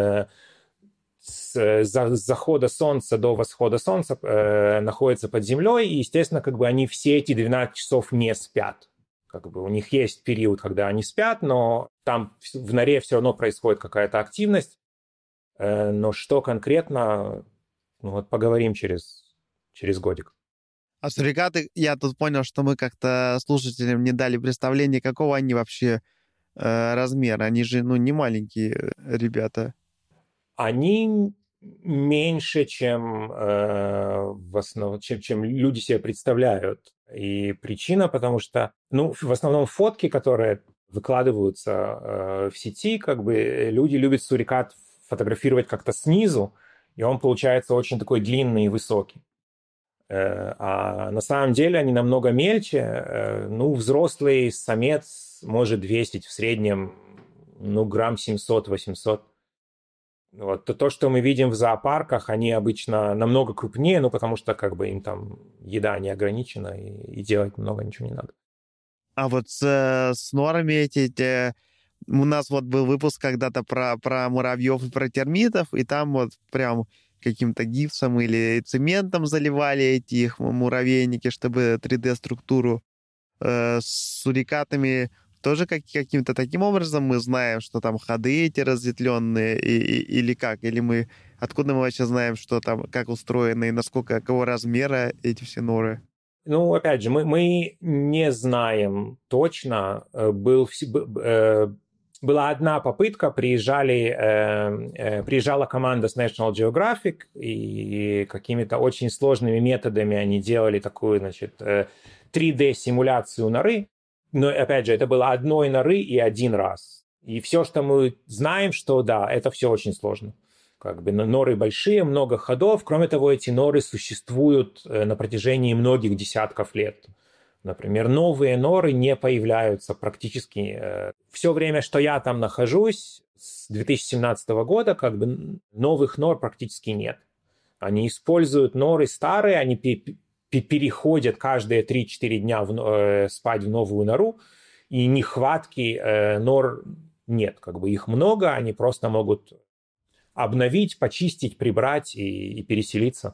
с захода солнца до восхода солнца находятся под землей, и, естественно, как бы они все эти 12 часов не спят. Как бы у них есть период, когда они спят, но там в норе все равно происходит какая-то активность. Но что конкретно, поговорим через годик. А сурикаты, я тут понял, что мы как-то слушателям не дали представления, какого они вообще размера. Они же, не маленькие ребята. Они меньше, чем в основном, чем люди себе представляют. И причина, потому что, в основном фотки, которые выкладываются в сети, как бы люди любят сурикат фотографировать как-то снизу, и он получается очень такой длинный и высокий. А на самом деле они намного мельче. Взрослый самец может весить в среднем, грамм 700-800. То, что мы видим в зоопарках, они обычно намного крупнее, потому что как бы им там еда не ограничена, и делать много ничего не надо. А вот с норами у нас вот был выпуск когда-то про муравьев и про термитов, и там вот прям каким-то гипсом или цементом заливали эти их муравейники, чтобы 3D-структуру. С сурикатами тоже каким-то таким образом мы знаем, что там ходы эти разветвленные, или как? Или откуда мы вообще знаем, что там, как устроены, и какого размера эти все норы? Опять же, мы не знаем точно. Была одна попытка, приезжала команда с National Geographic, и какими-то очень сложными методами они делали такую, 3D-симуляцию норы. Но, опять же, это было одной норы и один раз. И все, что мы знаем, что да, это все очень сложно. Как бы норы большие, много ходов. Кроме того, эти норы существуют на протяжении многих десятков лет. Например, новые норы не появляются практически. Все время, что я там нахожусь, с 2017 года, как бы новых нор практически нет. Они используют норы старые, они переходят каждые 3-4 дня спать в новую нору, и нехватки нор нет. Как бы их много, они просто могут обновить, почистить, прибрать и переселиться.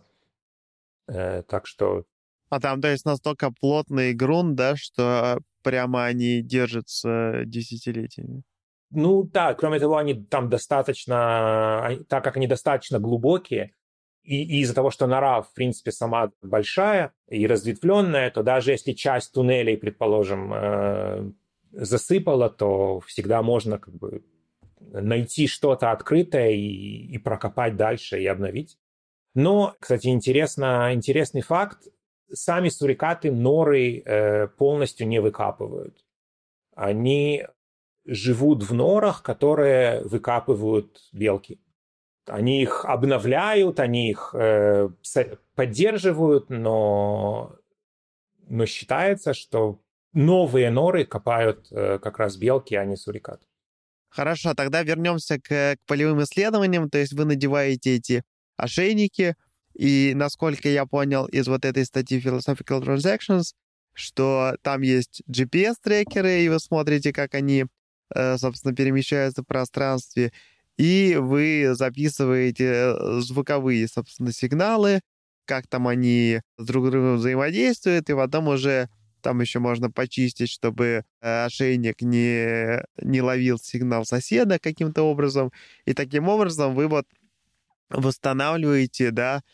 Так что... А там, то есть, настолько плотный грунт, да, что прямо они держатся десятилетиями? Да, кроме того, они там достаточно... Так как они достаточно глубокие, и из-за того, что нора, в принципе, сама большая и разветвленная, то даже если часть туннелей, предположим, засыпала, то всегда можно как бы найти что-то открытое и прокопать дальше и обновить. Но, кстати, интересный факт. Сами сурикаты норы полностью не выкапывают. Они живут в норах, которые выкапывают белки. Они их обновляют, они их поддерживают, но считается, что новые норы копают как раз белки, а не сурикаты. Хорошо, тогда вернемся к полевым исследованиям. То есть вы надеваете эти ошейники, и, насколько я понял из вот этой статьи Philosophical Transactions, что там есть GPS-трекеры, и вы смотрите, как они, собственно, перемещаются в пространстве, и вы записываете звуковые, собственно, сигналы, как там они с друг другом взаимодействуют, и потом уже там еще можно почистить, чтобы ошейник не ловил сигнал соседа каким-то образом. И таким образом вы вот восстанавливаете, да,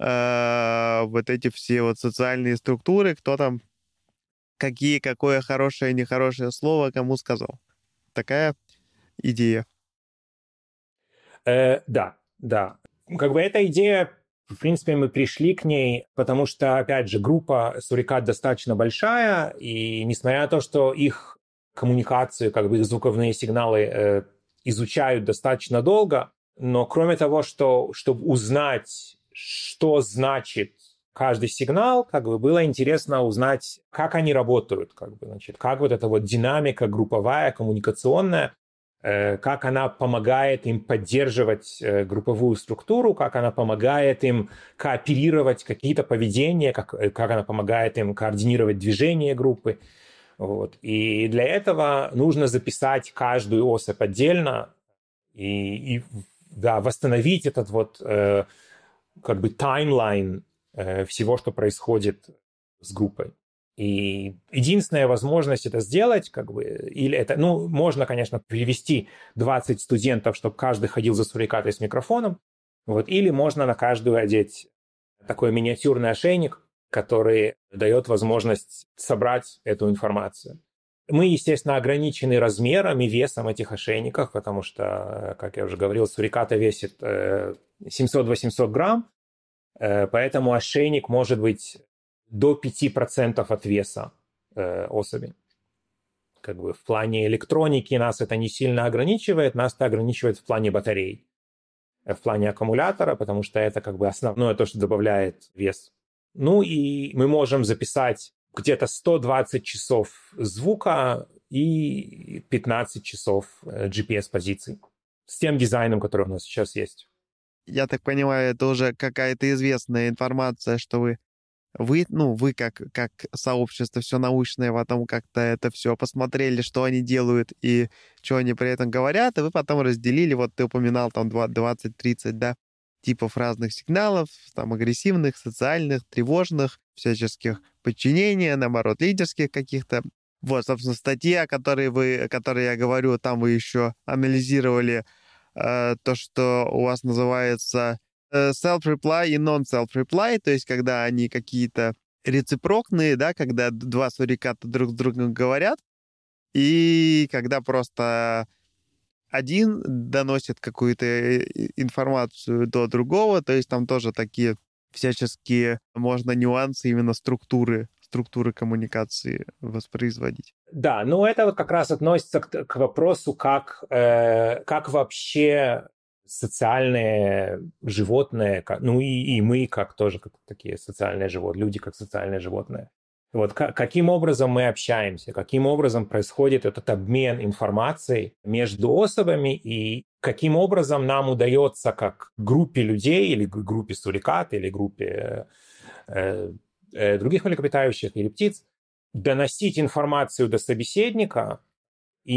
вот эти все вот социальные структуры, кто там какое хорошее, нехорошее слово кому сказал. Такая идея. Да. Как бы эта идея В принципе, мы пришли к ней, потому что, опять же, группа сурикат достаточно большая, и несмотря на то, что их коммуникацию, как бы их звуковые сигналы изучают достаточно долго, но кроме того, чтобы узнать, что значит каждый сигнал, как бы было интересно узнать, как они работают, как бы, значит, как вот эта вот динамика групповая, коммуникационная, как она помогает им поддерживать групповую структуру, как она помогает им кооперировать какие-то поведения, как она помогает им координировать движение группы. Вот. И для этого нужно записать каждую особь отдельно и да, восстановить этот вот как бы таймлайн всего, что происходит с группой. И единственная возможность это сделать, как бы, или это, ну, можно, конечно, привести 20 студентов, чтобы каждый ходил за сурикатой с микрофоном, вот, или можно на каждую одеть такой миниатюрный ошейник, который дает возможность собрать эту информацию. Мы, естественно, ограничены размером и весом этих ошейников, потому что, как я уже говорил, суриката весит 700-800 грамм, поэтому ошейник может быть до 5% от веса особи. Как бы в плане электроники нас это не сильно ограничивает, нас это ограничивает в плане батарей, в плане аккумулятора, потому что это как бы основное то, что добавляет вес. Ну и мы можем записать где-то 120 часов звука и 15 часов GPS-позиций с тем дизайном, который у нас сейчас есть. Я так понимаю, это уже какая-то известная информация, что вы как сообщество все научное, потом как-то это все посмотрели, что они делают и что они при этом говорят, и вы потом разделили, вот ты упоминал там 20-30, да, типов разных сигналов, там агрессивных, социальных, тревожных, всяческих подчинения, наоборот, лидерских каких-то. Вот, собственно, статья, о которой я говорю, там вы еще анализировали то, что у вас называется self-reply и non-self-reply, то есть когда они какие-то рецепрокные, да, когда два суриката друг с другом говорят, и когда просто один доносит какую-то информацию до другого, то есть там тоже такие всяческие можно нюансы именно структуры коммуникации воспроизводить. Да, ну это вот как раз относится к вопросу, как вообще социальные животные, ну и мы как тоже как такие социальные животные, люди как социальные животные. Вот каким образом мы общаемся, каким образом происходит этот обмен информацией между особями и каким образом нам удается как группе людей или группе сурикат или группе других млекопитающих или птиц доносить информацию до собеседника и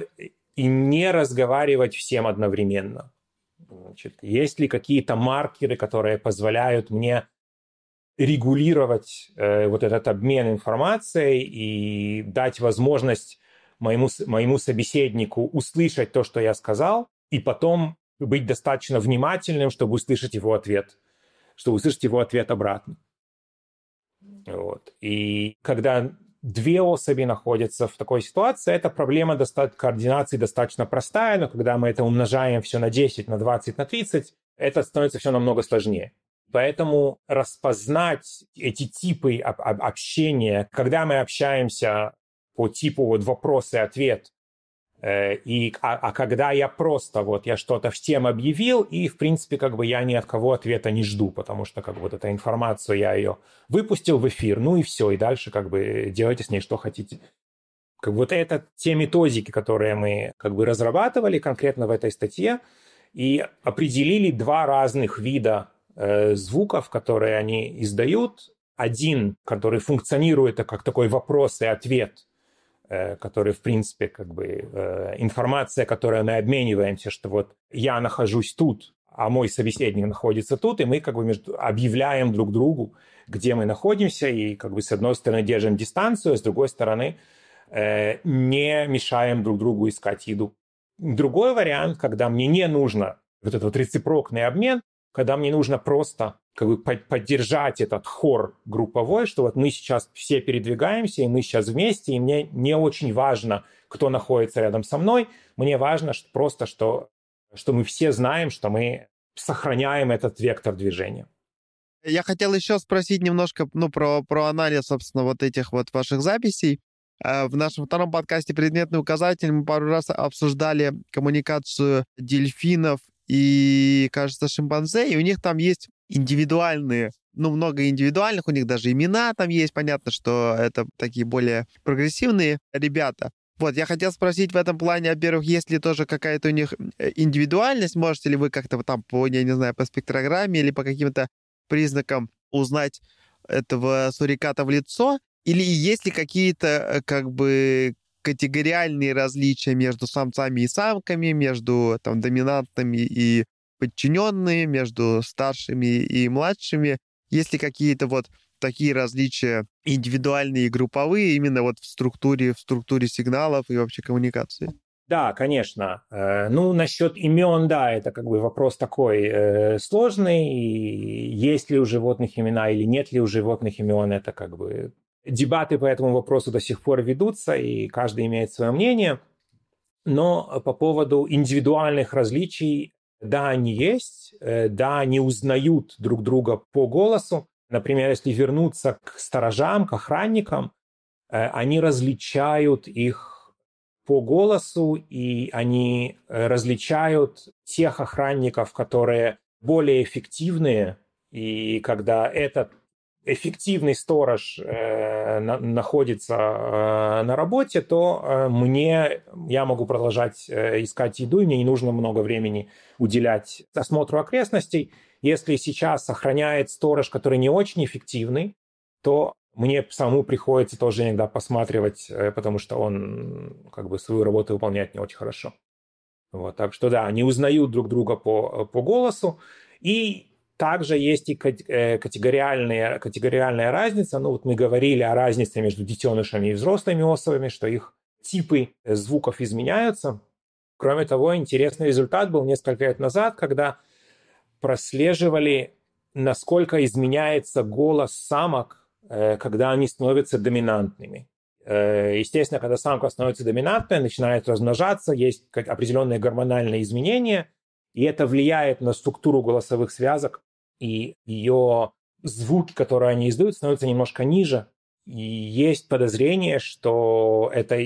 не разговаривать всем одновременно. Значит, есть ли какие-то маркеры, которые позволяют мне регулировать вот этот обмен информацией и дать возможность моему собеседнику услышать то, что я сказал, и потом быть достаточно внимательным, чтобы услышать его ответ обратно. Вот. И когда две особи находятся в такой ситуации, эта проблема координации достаточно простая, но когда мы это умножаем все на 10, на 20, на 30, это становится все намного сложнее. Поэтому распознать эти типы общения, когда мы общаемся по типу вот вопрос и ответ, когда я просто я что-то всем объявил, и, в принципе, как бы я ни от кого ответа не жду, потому что как бы вот эту информацию я ее выпустил в эфир, ну и все, и дальше как бы делайте с ней что хотите. Как бы вот это те методики, которые мы как бы разрабатывали конкретно в этой статье, и определили два разных вида звуков, которые они издают. Один, который функционирует как такой вопрос и ответ, который, в принципе, как бы информация, которой мы обмениваемся, что вот я нахожусь тут, а мой собеседник находится тут, и мы как бы объявляем друг другу, где мы находимся, и как бы с одной стороны держим дистанцию, а с другой стороны не мешаем друг другу искать еду. Другой вариант, когда мне не нужно вот этот вот рецепрокный обмен, когда мне нужно просто как бы поддержать этот хор групповой, что вот мы сейчас все передвигаемся, и мы сейчас вместе, и мне не очень важно, кто находится рядом со мной, мне важно что мы все знаем, что мы сохраняем этот вектор движения. Я хотел еще спросить немножко, про анализ, собственно, вот этих вот ваших записей. В нашем втором подкасте «Предметный указатель» мы пару раз обсуждали коммуникацию дельфинов и, кажется, шимпанзе, и у них там есть индивидуальные, много индивидуальных, у них даже имена там есть, понятно, что это такие более прогрессивные ребята. Вот, я хотел спросить в этом плане, во-первых, есть ли тоже какая-то у них индивидуальность, можете ли вы как-то там по, я не знаю, по спектрограмме или по каким-то признакам узнать этого суриката в лицо, или есть ли какие-то как бы категориальные различия между самцами и самками, между там доминантными и подчиненными, между старшими и младшими? Есть ли какие-то вот такие различия индивидуальные и групповые именно вот в структуре сигналов и вообще коммуникации? Да, конечно. Насчет имен, да, это как бы вопрос такой сложный. И есть ли у животных имена или нет ли у животных имен, это как бы дебаты по этому вопросу до сих пор ведутся, и каждый имеет свое мнение. Но по поводу индивидуальных различий, да, они есть, да, они узнают друг друга по голосу. Например, если вернуться к сторожам, к охранникам, они различают их по голосу, и они различают тех охранников, которые более эффективные, и когда этот эффективный сторож находится на работе, то я могу продолжать искать еду, и мне не нужно много времени уделять осмотру окрестностей. Если сейчас охраняет сторож, который не очень эффективный, то мне самому приходится тоже иногда посматривать, потому что он как бы свою работу выполняет не очень хорошо. Вот, так что да, они узнают друг друга по голосу. И также есть и категориальная разница. Мы говорили о разнице между детенышами и взрослыми особями, что их типы звуков изменяются. Кроме того, интересный результат был несколько лет назад, когда прослеживали, насколько изменяется голос самок, когда они становятся доминантными. Естественно, когда самка становится доминантной, начинает размножаться, есть определенные гормональные изменения, и это влияет на структуру голосовых связок, и ее звуки, которые они издают, становятся немножко ниже. И есть подозрение, что это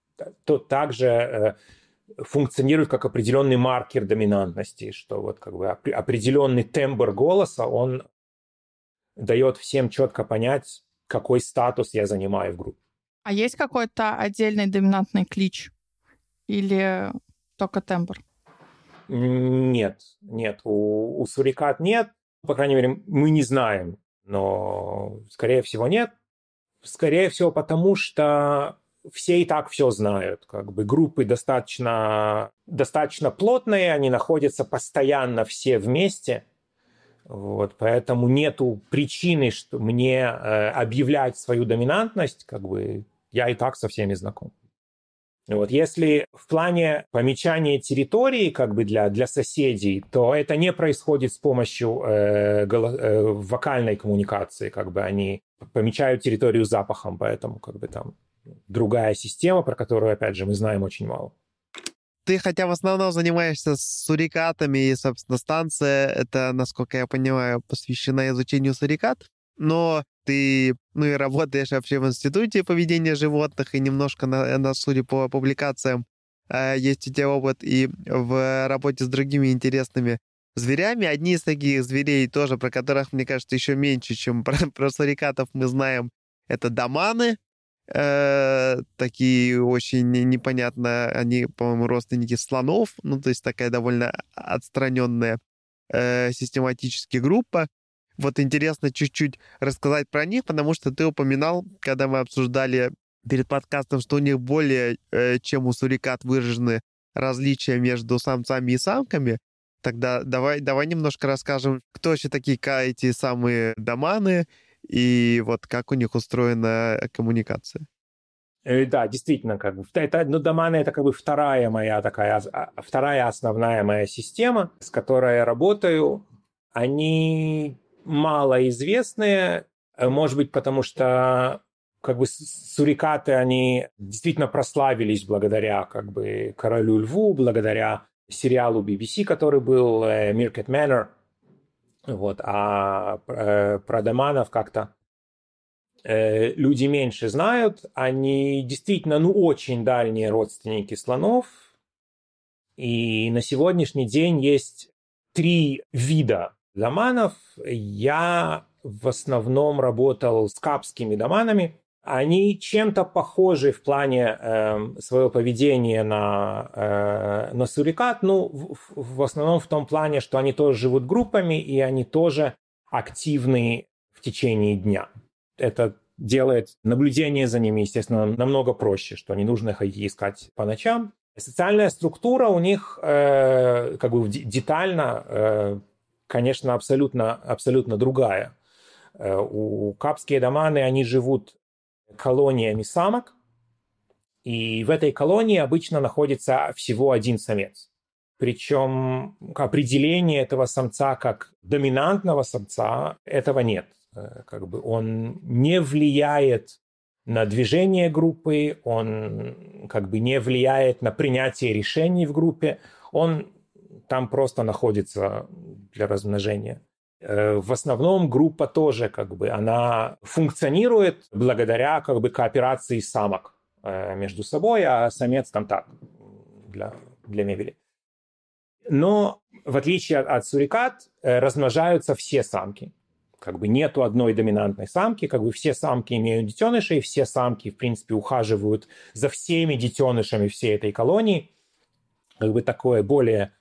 также функционирует как определенный маркер доминантности, что вот как бы определенный тембр голоса, он дает всем четко понять, какой статус я занимаю в группе. А есть какой-то отдельный доминантный клич? Или только тембр? Нет. У сурикат нет. По крайней мере, мы не знаем. Но, скорее всего, нет. Скорее всего, потому что все и так все знают. Как бы группы достаточно плотные, они находятся постоянно все вместе. Вот, поэтому нету причины, что мне объявлять свою доминантность, как бы я и так со всеми знаком. Вот, если в плане помечания территории как бы для соседей, то это не происходит с помощью вокальной коммуникации, как бы они помечают территорию запахом, поэтому как бы там другая система, про которую, опять же, мы знаем очень мало. Ты, хотя в основном занимаешься сурикатами, и, собственно, станция, это, насколько я понимаю, посвящена изучению сурикат, но ты, и работаешь вообще в Институте поведения животных, и немножко, судя по публикациям, есть у тебя опыт и в работе с другими интересными зверями. Одни из таких зверей тоже, про которых, мне кажется, еще меньше, чем про сурикатов мы знаем, это доманы. Такие очень непонятно, они, по-моему, родственники слонов, то есть такая довольно отстраненная систематически группа. Вот интересно чуть-чуть рассказать про них, потому что ты упоминал, когда мы обсуждали перед подкастом, что у них более чем у сурикат выражены различия между самцами и самками. Тогда давай немножко расскажем, кто вообще такие эти самые доманы, и вот как у них устроена коммуникация. Да, действительно, как бы доманы это как бы вторая основная моя система, с которой я работаю. Они малоизвестные, может быть, потому что как бы сурикаты, они действительно прославились благодаря как бы «Королю льву», благодаря сериалу BBC, который был «Meerkat Manor». Вот. А про доманов как-то люди меньше знают. Они действительно, очень дальние родственники слонов. И на сегодняшний день есть 3 вида доманов. Я в основном работал с капскими доманами. Они чем-то похожи в плане своего поведения на сурикат. В основном в том плане, что они тоже живут группами, и они тоже активны в течение дня. Это делает наблюдение за ними, естественно, намного проще, что не нужно их искать по ночам. Социальная структура у них детально, конечно, абсолютно другая. У капские доманы, они живут колониями самок, и в этой колонии обычно находится всего один самец. Причем определения этого самца как доминантного самца, этого нет. Он не влияет на движение группы, он не влияет на принятие решений в группе, он там просто находится для размножения. В основном группа тоже она функционирует благодаря кооперации самок между собой, а самец там так, для мебели. Но в отличие от сурикат размножаются все самки. Нету одной доминантной самки, все самки имеют детенышей, все самки, в принципе, ухаживают за всеми детенышами всей этой колонии. Такое более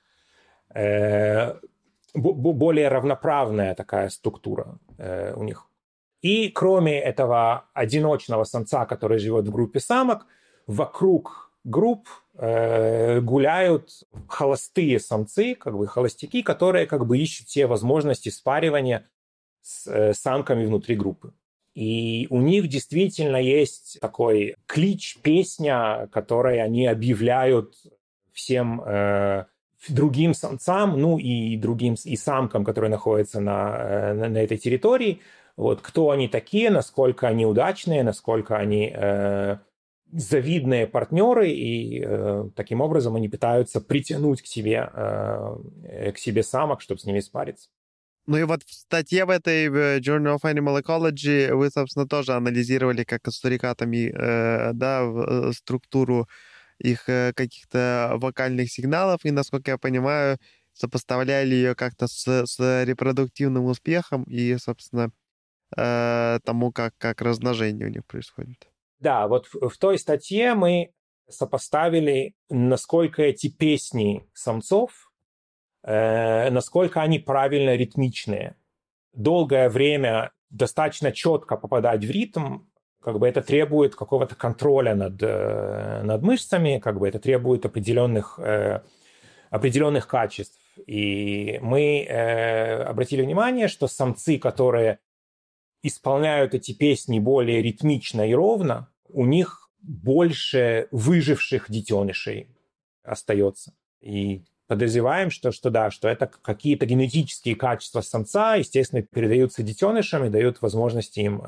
равноправная такая структура у них. И кроме этого одиночного самца, который живет в группе самок, вокруг групп гуляют холостые самцы, холостяки, которые ищут все возможности спаривания с самками внутри группы. И у них действительно есть такой клич, песня, которой они объявляют всем другим самцам, и самкам, которые находятся на этой территории, кто они такие, насколько они удачные, насколько они завидные партнеры, и таким образом они пытаются притянуть к себе самок, чтобы с ними спариться. Ну и в статье в этой Journal of Animal Ecology вы, собственно, тоже анализировали, как с сурикатами, структуру их каких-то вокальных сигналов, и, насколько я понимаю, сопоставляли ее как-то с репродуктивным успехом и, собственно, тому, как размножение у них происходит. Да, в той статье мы сопоставили, насколько эти песни самцов, насколько они правильно ритмичные. Долгое время достаточно четко попадать в ритм, это требует какого-то контроля над мышцами, это требует определенных качеств. И мы обратили внимание, что самцы, которые исполняют эти песни более ритмично и ровно, у них больше выживших детенышей остается. И подозреваем, что это какие-то генетические качества самца, естественно, передаются детенышам и дают возможность им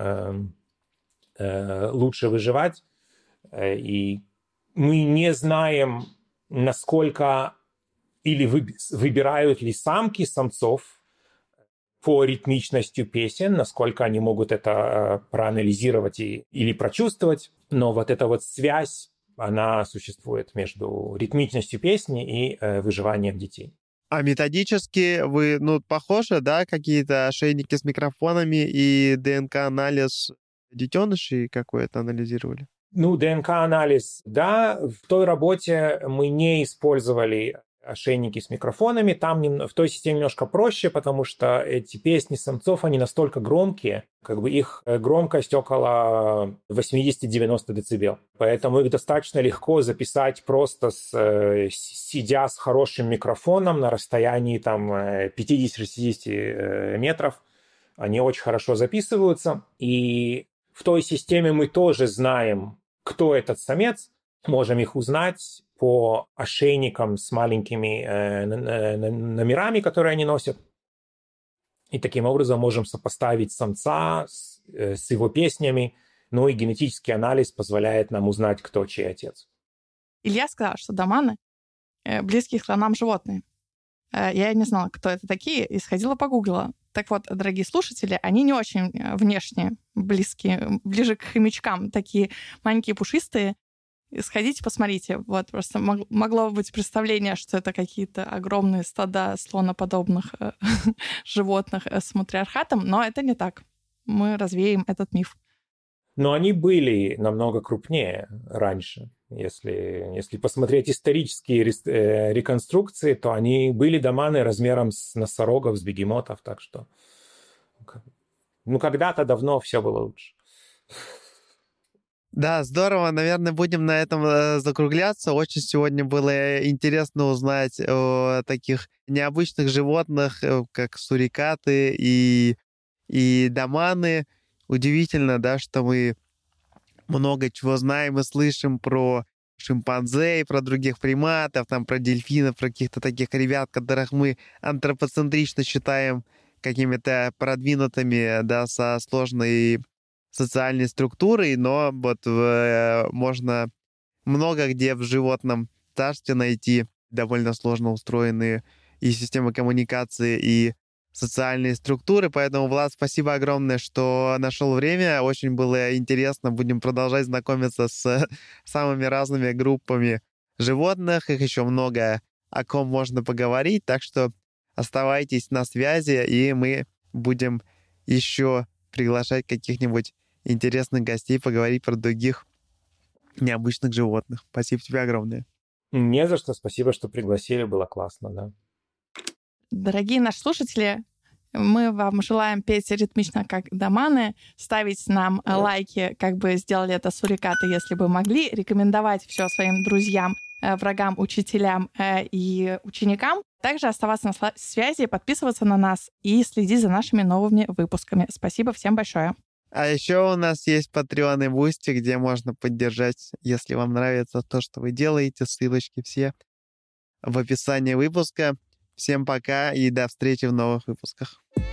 лучше выживать. И мы не знаем, насколько или выбирают ли самки самцов по ритмичности песен, насколько они могут это проанализировать или прочувствовать. Но эта связь, она существует между ритмичностью песни и выживанием детей. А методически вы, похоже, да, какие-то ошейники с микрофонами и ДНК-анализ детенышей какой-то анализировали? ДНК-анализ, да. В той работе мы не использовали ошейники с микрофонами. Там в той системе немножко проще, потому что эти песни самцов, они настолько громкие, их громкость около 80-90 дБ. Поэтому их достаточно легко записать просто сидя с хорошим микрофоном на расстоянии 50-60 метров. Они очень хорошо записываются. И в той системе мы тоже знаем, кто этот самец, можем их узнать по ошейникам с маленькими номерами, которые они носят. И таким образом можем сопоставить самца с его песнями. И генетический анализ позволяет нам узнать, кто чей отец. Илья сказал, что доманы близкие к слонам животные. Я не знала, кто это такие, и сходила погуглила. Так вот, дорогие слушатели, они не очень внешне ближе к хомячкам, такие маленькие пушистые. Сходите, посмотрите. Вот просто могло быть представление, что это какие-то огромные стада слоноподобных животных с матриархатом, но это не так. Мы развеем этот миф. Но они были намного крупнее раньше. Если посмотреть исторические реконструкции, то они были доманы размером с носорогов, с бегемотов, так что... когда-то давно все было лучше. Да, здорово. Наверное, будем на этом закругляться. Очень сегодня было интересно узнать о таких необычных животных, как сурикаты и доманы. Удивительно, да, что мы много чего знаем и слышим про шимпанзе и про других приматов, там, про дельфинов, про каких-то таких ребят, которых мы антропоцентрично считаем какими-то продвинутыми, да, со сложной социальной структурой, но вот можно много где в животном царстве найти довольно сложно устроенные и системы коммуникации, и социальные структуры. Поэтому, Влад, спасибо огромное, что нашел время. Очень было интересно. Будем продолжать знакомиться с самыми разными группами животных. Их еще много, о ком можно поговорить. Так что оставайтесь на связи, и мы будем еще приглашать каких-нибудь интересных гостей поговорить про других необычных животных. Спасибо тебе огромное. Не за что. Спасибо, что пригласили. Было классно, да. Дорогие наши слушатели, мы вам желаем петь ритмично, как доманы, ставить нам лайки, как бы сделали это сурикаты, если бы могли, рекомендовать все своим друзьям, врагам, учителям и ученикам. Также оставаться на связи, подписываться на нас и следить за нашими новыми выпусками. Спасибо всем большое. А еще у нас есть Patreon и Boosty, где можно поддержать, если вам нравится то, что вы делаете. Ссылочки все в описании выпуска. Всем пока и до встречи в новых выпусках.